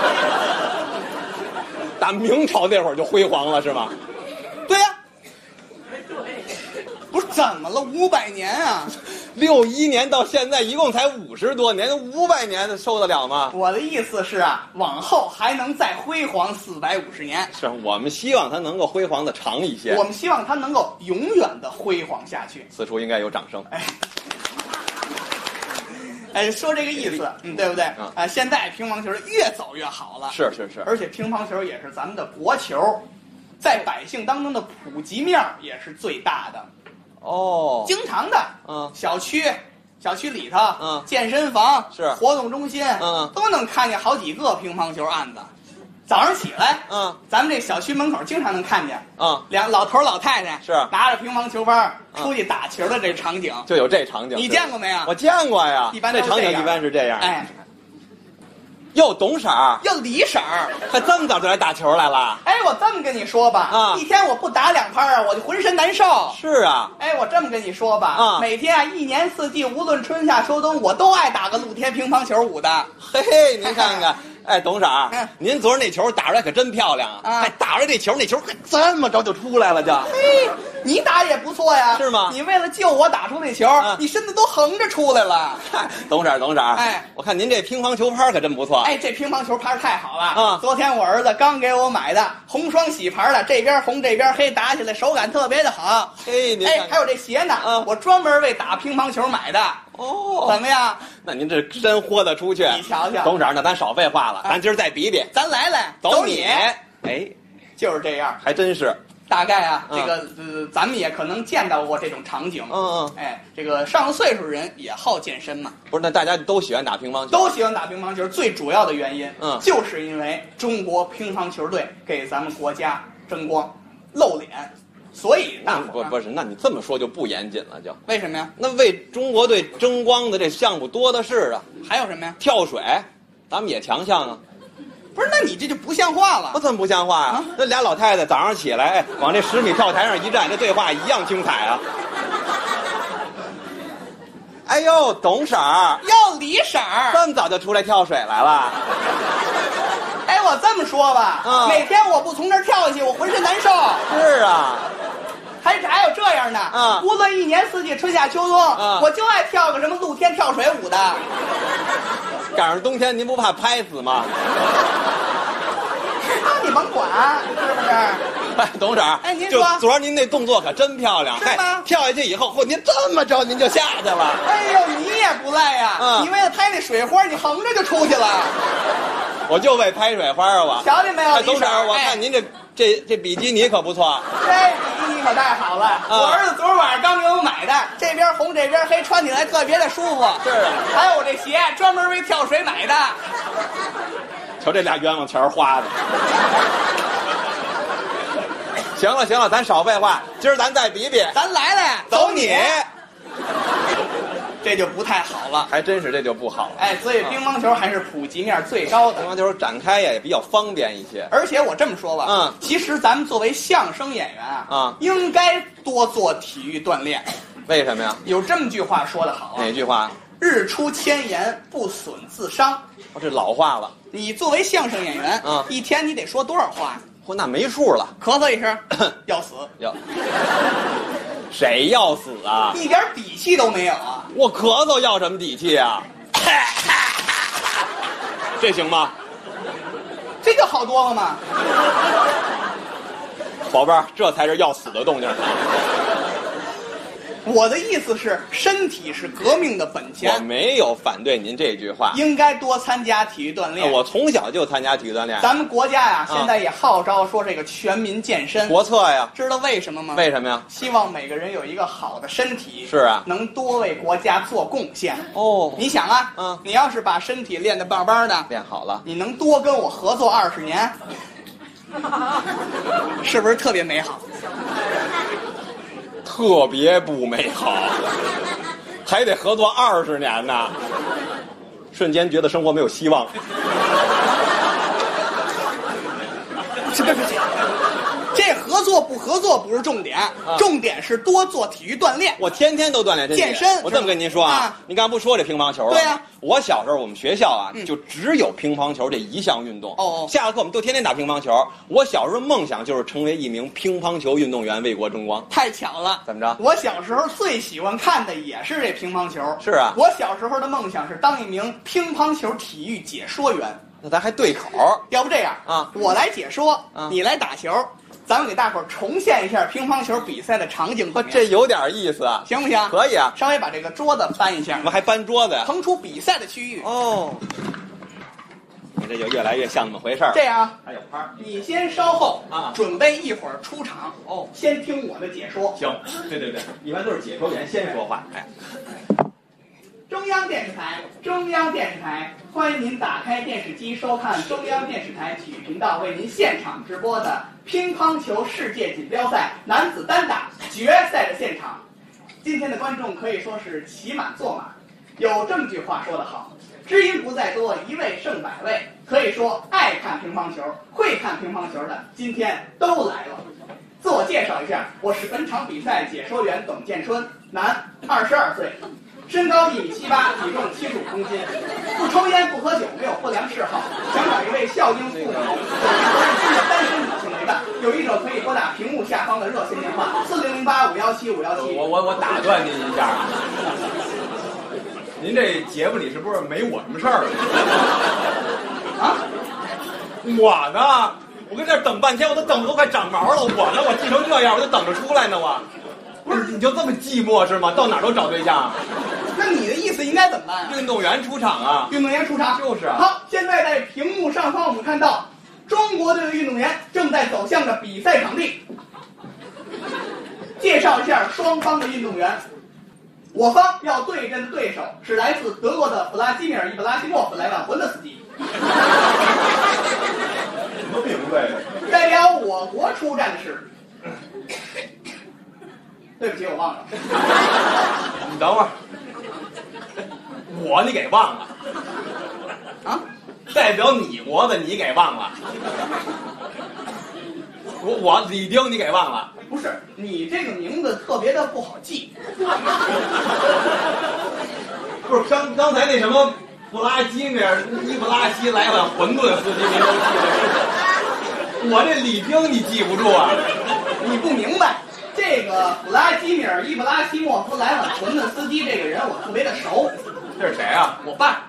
打明朝那会儿就辉煌了是吗？ 对呀。不是怎么了？500年啊！ 61年到现在一共才50多年，500年受得了吗？ 我的意思是啊，往后还能再辉煌450年。 是我们希望它能够辉煌的长一些， 我们希望它能够永远的辉煌下去。 此处应该有掌声。 说这个意思，对不对？现在乒乓球越走越好了， 是， 而且乒乓球也是咱们的国球，在百姓当中的普及面也是最大的。 哦， 经常的，小区里头，健身房是活动中心，都能看见好几个乒乓球案子。早上起来，咱们这小区门口经常能看见，两老头老太太是拿着乒乓球拍出去打球的这场景， 就有这场景。 你见过没有？ 我见过呀， 一般这场景一般是这样。 哎， 又懂婶儿， 又李婶儿， 还这么早就来打球来了？ 哎，我这么跟你说吧，一天我不打2拍我就浑身难受。 是啊， 哎，我这么跟你说吧，每天1年4季，无论春夏秋冬，我都爱打个露天乒乓球舞的。 嘿嘿，您看看。哎，董事长，您昨儿那球打出来可真漂亮啊！哎，打出来这球，那球可这么着就出来了，就。 嘿，你打也不错呀， 是吗？ 你为了救我打出那球，你身子都横着出来了。 董事长，哎，我看您这乒乓球拍可真不错。 哎，这乒乓球拍太好了昨天我儿子刚给我买的红双喜牌的，这边红这边黑，打起来手感特别的好。 嘿，您看， 还有这鞋呢，我专门为打乒乓球买的。 哦， 怎么样？ 那您这真豁得出去。 你瞧瞧， 董事长，那咱少废话了，咱今儿再比比。 咱来，走你。 哎， 就是这样， 还真是。 大概啊，这个咱们也可能见到过这种场景。哎，这个上了岁数人也好健身嘛。 不是，那大家都喜欢打乒乓球？ 都喜欢打乒乓球，最主要的原因，就是因为中国乒乓球队给咱们国家争光、露脸。所以不是，那你这么说就不严谨了，就为什么呀？ 那为中国队争光的这项目多的是啊。 还有什么呀？ 跳水，咱们也强项啊。 不是，那你这就不像话了。 我怎么不像话呀？那俩老太太早上起来，往这10米跳台上一站，这对话一样精彩啊。哎呦，董婶儿， 又李婶儿， 这么早就出来跳水来了？ 哎，我这么说吧，每天我不从这儿跳下去，我浑身难受。 是啊， 还有这样的，无论1年4季，春夏秋冬，我就爱跳个什么露天跳水舞的。 赶上冬天，您不怕拍死吗？ 你甭管，是不是？ 哎，董事长， 您说， 就昨儿您那动作可真漂亮， 是吗？ 跳下去以后，您这么着您就下去了。 哎呦，你也不赖呀！你为了拍那水花，你横着就出去了。 我就为拍水花啊！我瞧见没有， 董事长，我看您这比基尼可不错。 这比基尼可太好了，我儿子昨儿晚上刚给我买的，这边红这边黑，穿起来特别的舒服。 是啊， 还有我这鞋专门为跳水买的。 瞧这俩冤枉钱花的。行了，咱少废话，今儿咱再比比。 咱来， 走你。 这就不太好了， 还真是这就不好了。 哎，所以乒乓球还是普及面最高的。 乒乓球展开也比较方便一些。 而且我这么说吧，其实咱们作为相声演员应该多做体育锻炼。 为什么呀？ 有这么句话说得好哪句话？ 日出千言，不损自伤。 这老话了。 你作为相声演员，一天你得说多少话？ 那没数了。 咳嗽一声，要死。 谁要死啊？ 一点底气都没有啊！ 我咳嗽要什么底气啊？这行吗？ 这就好多了吗？ 宝贝儿，这才是要死的动静。 我的意思是，身体是革命的本钱。 我没有反对您这句话， 应该多参加体育锻炼。 我从小就参加体育锻炼。 咱们国家呀，现在也号召说这个全民健身， 国策呀。 知道为什么吗？ 为什么呀？ 希望每个人有一个好的身体， 是啊， 能多为国家做贡献。 哦， 你想啊，你要是把身体练得棒棒的， 练好了， 你能多跟我合作20年，是不是特别美好？ 特别不美好，还得合作20年呢，瞬间觉得生活没有希望。 这合作作不合作不是重点，重点是多做体育锻炼。 我天天都锻炼健身。 我这么跟您说啊，您刚才不说这乒乓球了？ 对呀。 我小时候我们学校啊，就只有乒乓球这一项运动。下了课我们都天天打乒乓球。我小时候梦想就是成为一名乒乓球运动员，为国争光。 太巧了， 怎么着？ 我小时候最喜欢看的也是这乒乓球。 是啊， 我小时候的梦想是当一名乒乓球体育解说员。 那咱还对口， 要不这样啊，我来解说，你来打球。咱们给大伙儿重现一下乒乓球比赛的场景， 这有点意思啊， 行不行？ 可以啊， 稍微把这个桌子搬一下。 我们还搬桌子呀， 腾出比赛的区域。 哦，你这就越来越像那么回事儿。 这样， 还有拍， 你先稍后啊， 准备一会儿出场。先听我的解说。 行，对，一般都是解说员先说话。哎。 中央电视台，欢迎您打开电视机收看中央电视台体育频道为您现场直播的乒乓球世界锦标赛男子单打决赛的现场。今天的观众可以说是骑马坐马，有这么句话说得好，知音不在多，一位胜百位。可以说爱看乒乓球、会看乒乓球的今天都来了。自我介绍一下，我是本场比赛解说员董建春，男，22岁。身高1.78米，体重75公斤，不抽烟不喝酒，没有不良嗜好，想找一位孝敬父母、单身女性为伴。有意者可以拨打屏幕下方的热线电话4008517517。 我打断您一下，您这节目里是不是没我什么事儿啊？ 我呢？我跟这儿等半天，我都等得都快长毛了。我呢？我气成这样，我就等着出来呢。我。不是你就这么寂寞是吗？到哪儿都找对象？ 那你的意思应该怎么办啊？ 运动员出场啊！ 运动员出场就是啊。 好，现在在屏幕上方我们看到中国队的运动员正在走向的比赛场地。介绍一下双方的运动员。我方要对阵的对手是来自德国的弗拉基米尔·伊布拉希莫夫·莱万魂德斯基。 什么名字呀？ 代表我国出战的是。对不起，我忘了。 你等会儿，你给忘了啊？ 代表你国的你给忘了？我李丁你给忘了？ 不是，你这个名字特别的不好记。 不是刚才那什么布拉基米尔·伊布拉希莱万馄饨斯基您都记得是？我这李丁你记不住啊？ 你不明白。这个弗拉基米尔·伊布拉希莫夫·莱万浑顿斯基这个人我特别的熟。 这是谁啊？ 我爸。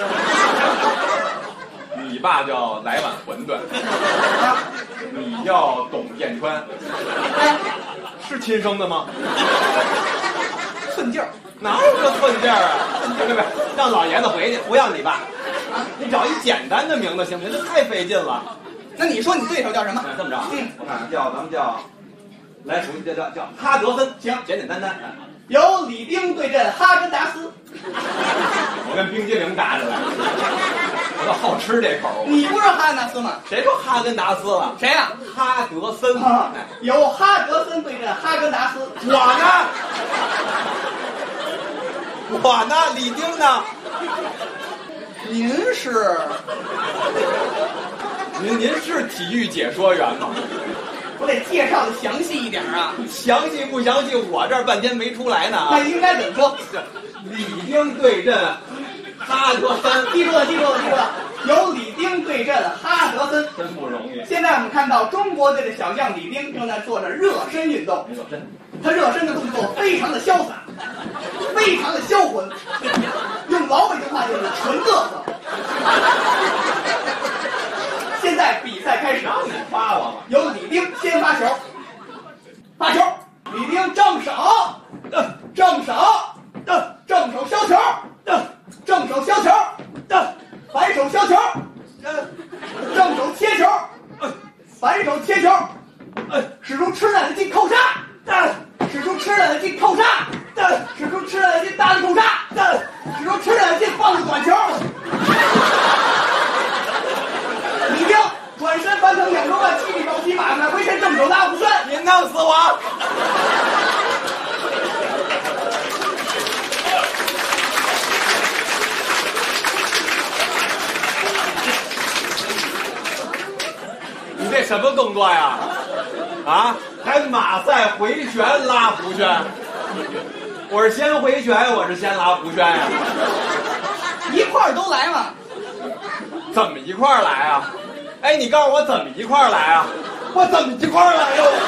你爸叫莱万馄饨，你叫董建川，是亲生的吗？ 寸劲儿， 哪有这寸劲儿啊？别，让老爷子回去，不要你爸。你找一简单的名字行不行？这太费劲了。 那你说你对手叫什么？ 这么着，我看咱们叫。来，熟悉叫哈德森，行，简简单单。 由李丁对阵哈根达斯。 我跟冰激凌打起来，我倒好吃这口。 你不是哈根达斯吗？ 谁说哈根达斯了？ 谁呀？ 哈德森。 由哈德森对阵哈根达斯。 我呢？李丁呢？ 您是？ 您是体育解说员吗？ 我得介绍的详细一点啊！ 详细不详细？我这儿半天没出来呢。 那应该怎么说？ 李丁对阵哈德森， 记住了。由李丁对阵哈德森， 真不容易。 现在我们看到中国队的小将李丁正在做着热身运动。他热身的动作非常的潇洒，非常的销魂，用老北京话就是纯嘚瑟。现在比赛开始， 你发我吧。 由李丁先发球，李丁正手，正手削球，正手削球，反手削球，正手切球，反手切球，使出吃奶的劲扣杀，使出吃奶的劲扣杀，使出吃奶的劲大力扣杀，使出吃奶的劲放短球。李丁转身翻腾2周半，7米高骑马回身正手拉虎山， 你弄死我！你这什么动作呀？啊， 还马赛回旋拉弧旋，我是先回旋，我是先拉弧旋呀？ 一块儿都来嘛？ 怎么一块儿来啊？哎，你告诉我怎么一块儿来啊？我怎么一块儿来哟？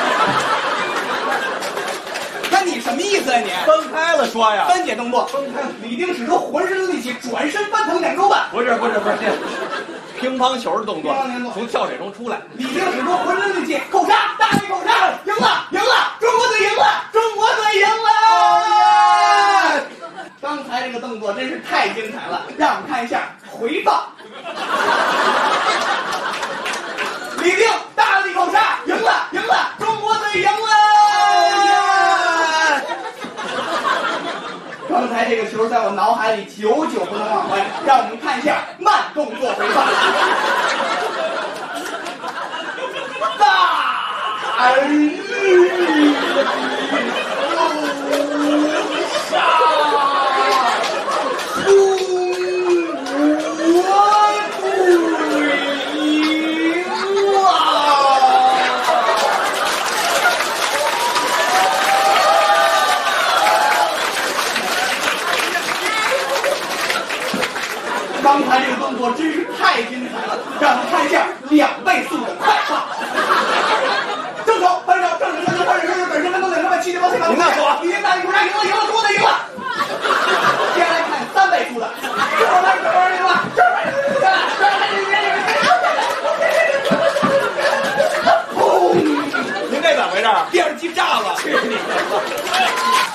那你什么意思啊你？ 分开了说呀。 分解动作，分开。李丁使出浑身的力气，转身翻腾两周半。 不是，乒乓球的动作，从跳水中出来。 李丁使出浑身力气，扣杀，大力扣杀，赢了，中国队赢了，中国队赢了！刚才这个动作真是太精彩了，让我们看一下回放。李丁大力扣杀，赢了，中国队赢了！刚才这个球在我脑海里久久不能忘怀，让我们看一下慢动作回放。大力杀，中国队赢了！刚才这个动作真是太精彩了，让我们看一下2倍速的快放。正手翻手，正手翻手，转身翻动2周半，7点8秒。您告诉我，李丁大力扣杀赢了，中国队赢了。接下来看3倍速的，正手翻手，赢了， 砰！您这怎么回事？ 电视机炸了！ 去你的！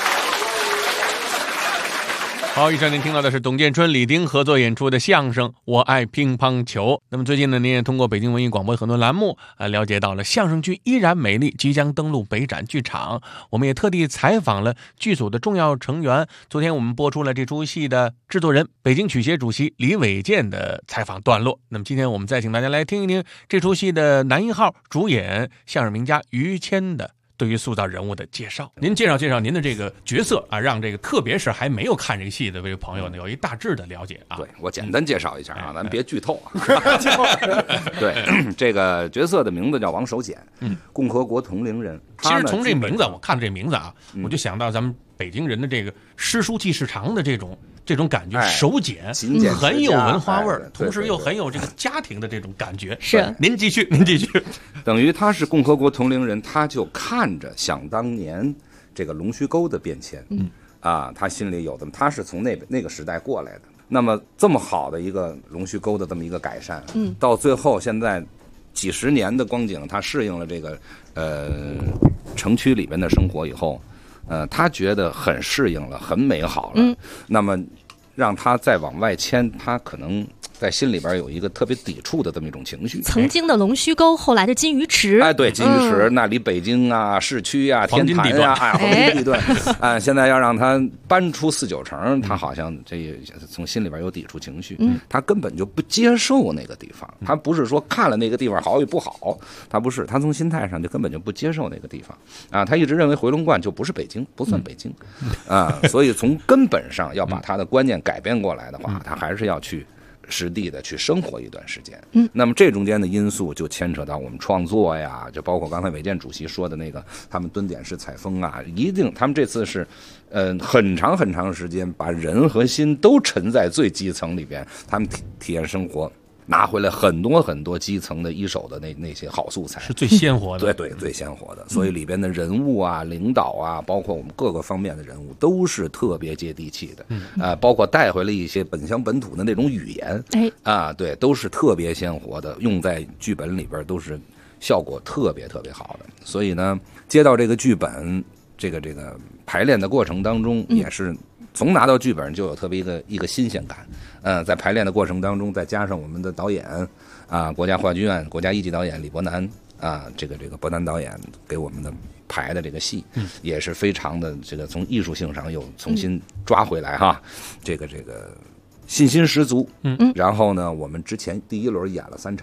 好，以上您听到的是董建春、李丁合作演出的相声《我爱乒乓球》。那么最近呢，您也通过北京文艺广播很多栏目了解到了相声剧《依然美丽》即将登陆北展剧场。我们也特地采访了剧组的重要成员。昨天我们播出了这出戏的制作人北京曲协主席李伟健的采访段落。那么今天我们再请大家来听一听这出戏的男一号主演相声名家于谦的对于塑造人物的介绍。您介绍您的这个角色啊，让这个特别是还没有看这个戏的这位朋友呢有一大致的了解啊。 对，我简单介绍一下啊，咱别剧透啊。对，这个角色的名字叫王守俭，共和国同龄人。 其实从这名字，我看这名字啊，我就想到咱们北京人的这个诗书记事长的这种感觉，守俭，很有文化味儿，同时又很有这个家庭的这种感觉。 是， 您继续。 等于他是共和国同龄人，他就看着想当年这个龙须沟的变迁，他心里有的，他是从那个时代过来的。那么这么好的一个龙须沟的这么一个改善，到最后现在几十年的光景，他适应了这个城区里边的生活以后。他觉得很适应了，很美好了。那么让他再往外迁，他可能在心里边有一个特别抵触的这么一种情绪。 曾经的龙须沟，后来的金鱼池。 哎，对，金鱼池那离北京啊、市区啊、天坛啊，黄金地段。现在要让他搬出4、9城，他好像这从心里边有抵触情绪。他根本就不接受那个地方。他不是说看了那个地方好与不好，他不是，他从心态上就根本就不接受那个地方啊。他一直认为回龙观就不是北京，不算北京啊。所以从根本上要把他的观念改变过来的话，他还是要去实地的去生活一段时间。那么这中间的因素就牵扯到我们创作呀，就包括刚才伟健主席说的那个他们蹲点式采风啊，一定他们这次是很长时间把人和心都沉在最基层里边，他们体验生活，拿回来很多基层的一手的那些好素材， 是最鲜活的。 对，最鲜活的。所以里边的人物啊、领导啊，包括我们各个方面的人物，都是特别接地气的。包括带回了一些本乡本土的那种语言，对，都是特别鲜活的，用在剧本里边都是效果特别好的。所以呢，接到这个剧本，这个排练的过程当中，也是从拿到剧本就有特别一个新鲜感。在排练的过程当中，再加上我们的导演国家话剧院国家一级导演李伯南这个伯南导演给我们的排的这个戏，也是非常的这个从艺术性上又重新抓回来哈，这个信心十足。然后呢，我们之前第1轮演了3场，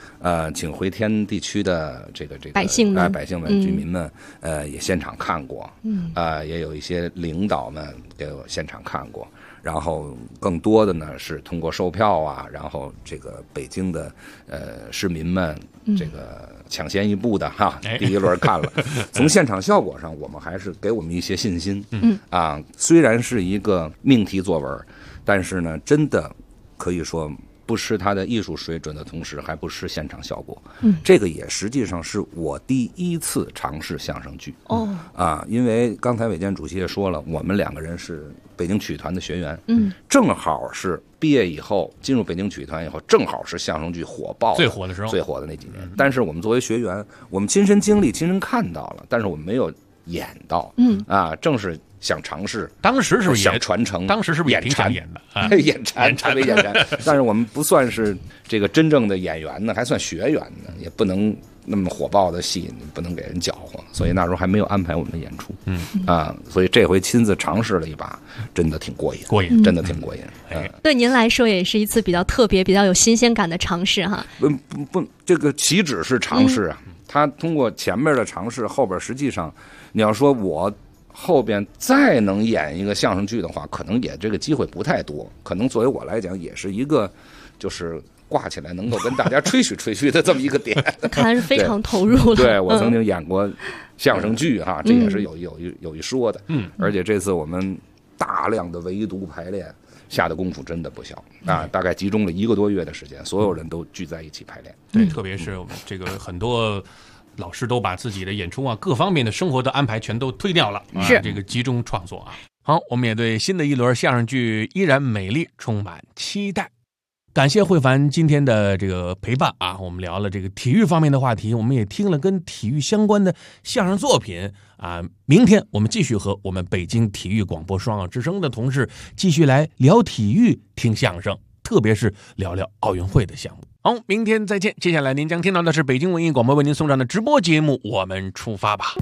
请回天地区的这个百姓们、 居民们，也现场看过，也有一些领导们也有现场看过。然后更多的呢是通过售票啊，然后这个北京的市民们这个抢先一步的第一轮看了。从现场效果上，我们还是给我们一些信心。虽然是一个命题作文，但是呢，真的可以说不失它的艺术水准的同时，还不失现场效果。这个也实际上是我第一次尝试相声剧。因为刚才韦健主席也说了，我们2个人是北京曲艺团的学员，正好是毕业以后进入北京曲艺团以后，正好是相声剧火爆最火的时候， 最火的那几年。但是我们作为学员，我们亲身经历、亲身看到了，但是我们没有演到。正是想尝试， 当时是不是想传承？ 当时是不是也挺想演的？眼馋，特别眼馋。但是我们不算是这个真正的演员呢，还算学员呢，也不能那么火爆的戏，你不能给人搅和。所以那时候还没有安排我们的演出。所以这回亲自尝试了一把，真的挺过瘾，真的挺过瘾。 对您来说也是一次比较特别、比较有新鲜感的尝试哈。 不，这个岂止是尝试啊？他通过前面的尝试，后边实际上你要说我后边再能演一个相声剧的话，可能也这个机会不太多。可能作为我来讲，也是一个就是挂起来能够跟大家吹嘘的这么一个点。 看来是非常投入了。 对，我曾经演过相声剧这也是有一说的。而且这次我们大量的围读排练，下的功夫真的不小大概集中了1个多月的时间，所有人都聚在一起排练。 对，特别是我们这个很多老师都把自己的演出各方面的生活的安排全都推掉了， 是这个集中创作好，我们也对新的一轮相声剧依然美丽充满期待。感谢慧凡今天的这个陪伴我们聊了这个体育方面的话题，我们也听了跟体育相关的相声作品明天我们继续和我们北京体育广播双语之声的同事继续来聊体育、听相声，特别是聊聊奥运会的项目。好，明天再见。接下来您将听到的是北京文艺广播为您送上的直播节目，我们出发吧。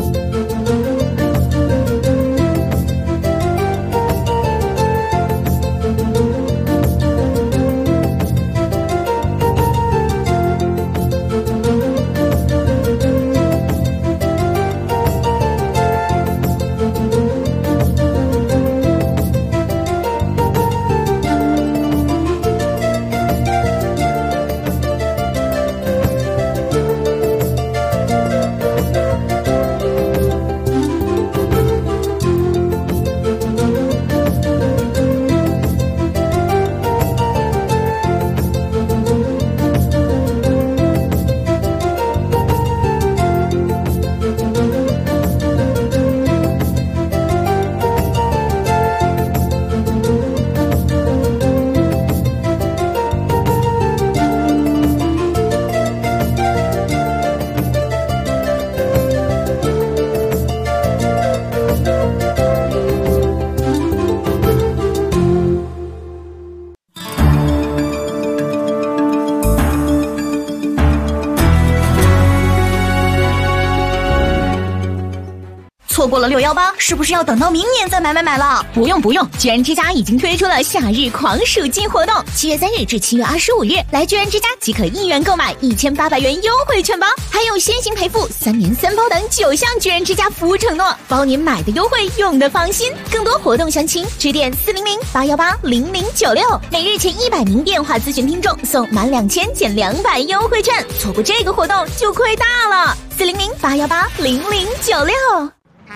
错过了618，是不是要等到明年再买了？不用，居然之家已经推出了夏日狂暑季活动，7月3日至7月25日，来居然之家即可1元购买1800元优惠券包，还有先行赔付、3年3包等9项居然之家服务承诺，包您买的优惠，用的放心。更多活动详情致电400-818-0096，每日前100名电话咨询听众送满2000减200优惠券，错过这个活动就亏大了。400-818-0096。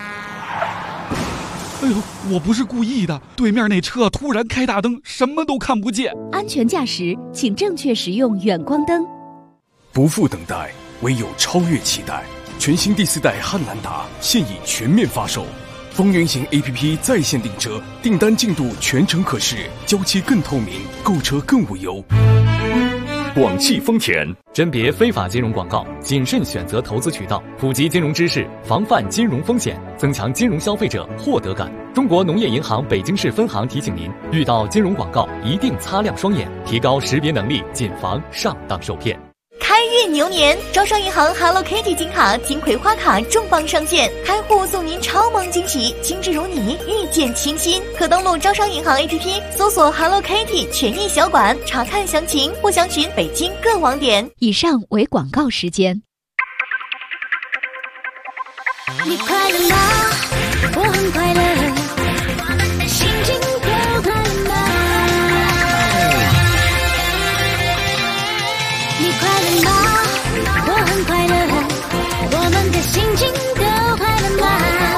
哎呦，我不是故意的，对面那车突然开大灯，什么都看不见。 安全驾驶，请正确使用远光灯。 不负等待，唯有超越期待。全新第4代汉兰达现已全面发售，风云行 APP 在线订车，订单进度全程可视，交期更透明，购车更无忧。 广汽丰田甄别非法金融广告，谨慎选择投资渠道，普及金融知识，防范金融风险，增强金融消费者获得感。中国农业银行北京市分行提醒您，遇到金融广告一定擦亮双眼，提高识别能力，谨防上当受骗。 开运牛年，招商银行 Hello Kitty 金卡、金葵花卡重磅上线，开户送您超萌惊喜，精致如你，遇见清新。可登录招商银行 APP 搜索 Hello Kitty 权益小馆查看详情，或详询北京各网点。 以上为广告时间。 你快乐吗？我很快乐，心情都快乐吗？你快乐吗？我很快乐，我们的心情都快乐吗？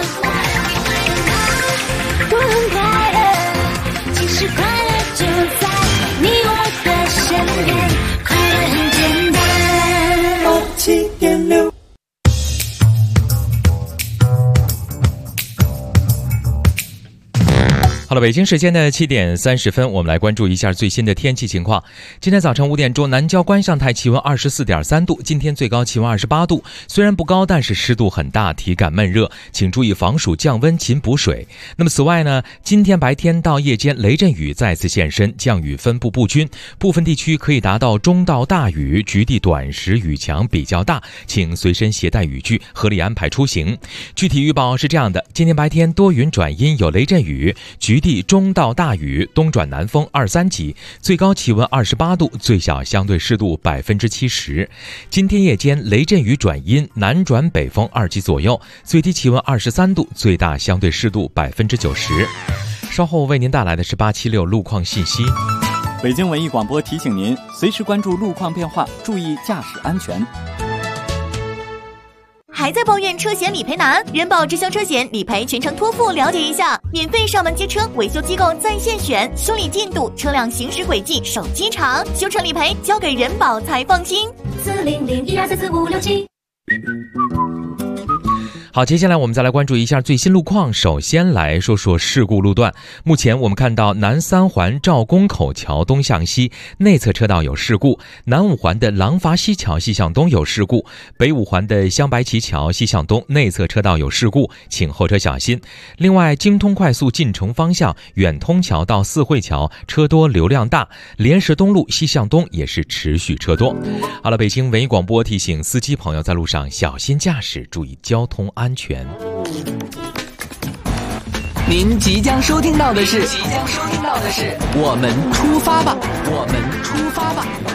我很快乐，其实快乐就在你我的身边，快乐很简单。7.6 好了，北京时间的7点30分，我们来关注一下最新的天气情况。今天早晨5点钟，南郊观象台气温24.3度，今天最高气温28度，虽然不高，但是湿度很大，体感闷热，请注意防暑降温，勤补水。那么此外呢，今天白天到夜间雷阵雨再次现身，降雨分布不均，部分地区可以达到中到大雨，局地短时雨强比较大，请随身携带雨具，合理安排出行。具体预报是这样的：今天白天多云转阴，有雷阵雨，局地中到大雨，东转南风2、3级，最高气温28度，最小相对湿度70%。今天夜间雷阵雨转阴，南转北风2级左右，最低气温23度，最大相对湿度90%。稍后为您带来的是876路况信息。 北京文艺广播提醒您，随时关注路况变化，注意驾驶安全。 还在抱怨车险理赔难？人保直销车险理赔全程托付，了解一下，免费上门接车，维修机构在线选，修理进度、车辆行驶轨迹手机查，修车理赔交给人保才放心。40012344567。 好，接下来我们再来关注一下最新路况。首先来说说事故路段。目前我们看到南三环赵公口桥东向西内侧车道有事故，南五环的廊坊西桥西向东有事故，北五环的镶白旗桥西向东内侧车道有事故，请后车小心。另外，京通快速进城方向远通桥到四惠桥车多流量大，莲石东路西向东也是持续车多。好了，北京文艺广播提醒司机朋友在路上小心驾驶，注意交通安全。 您即将收听到的是我们出发吧，我们出发吧。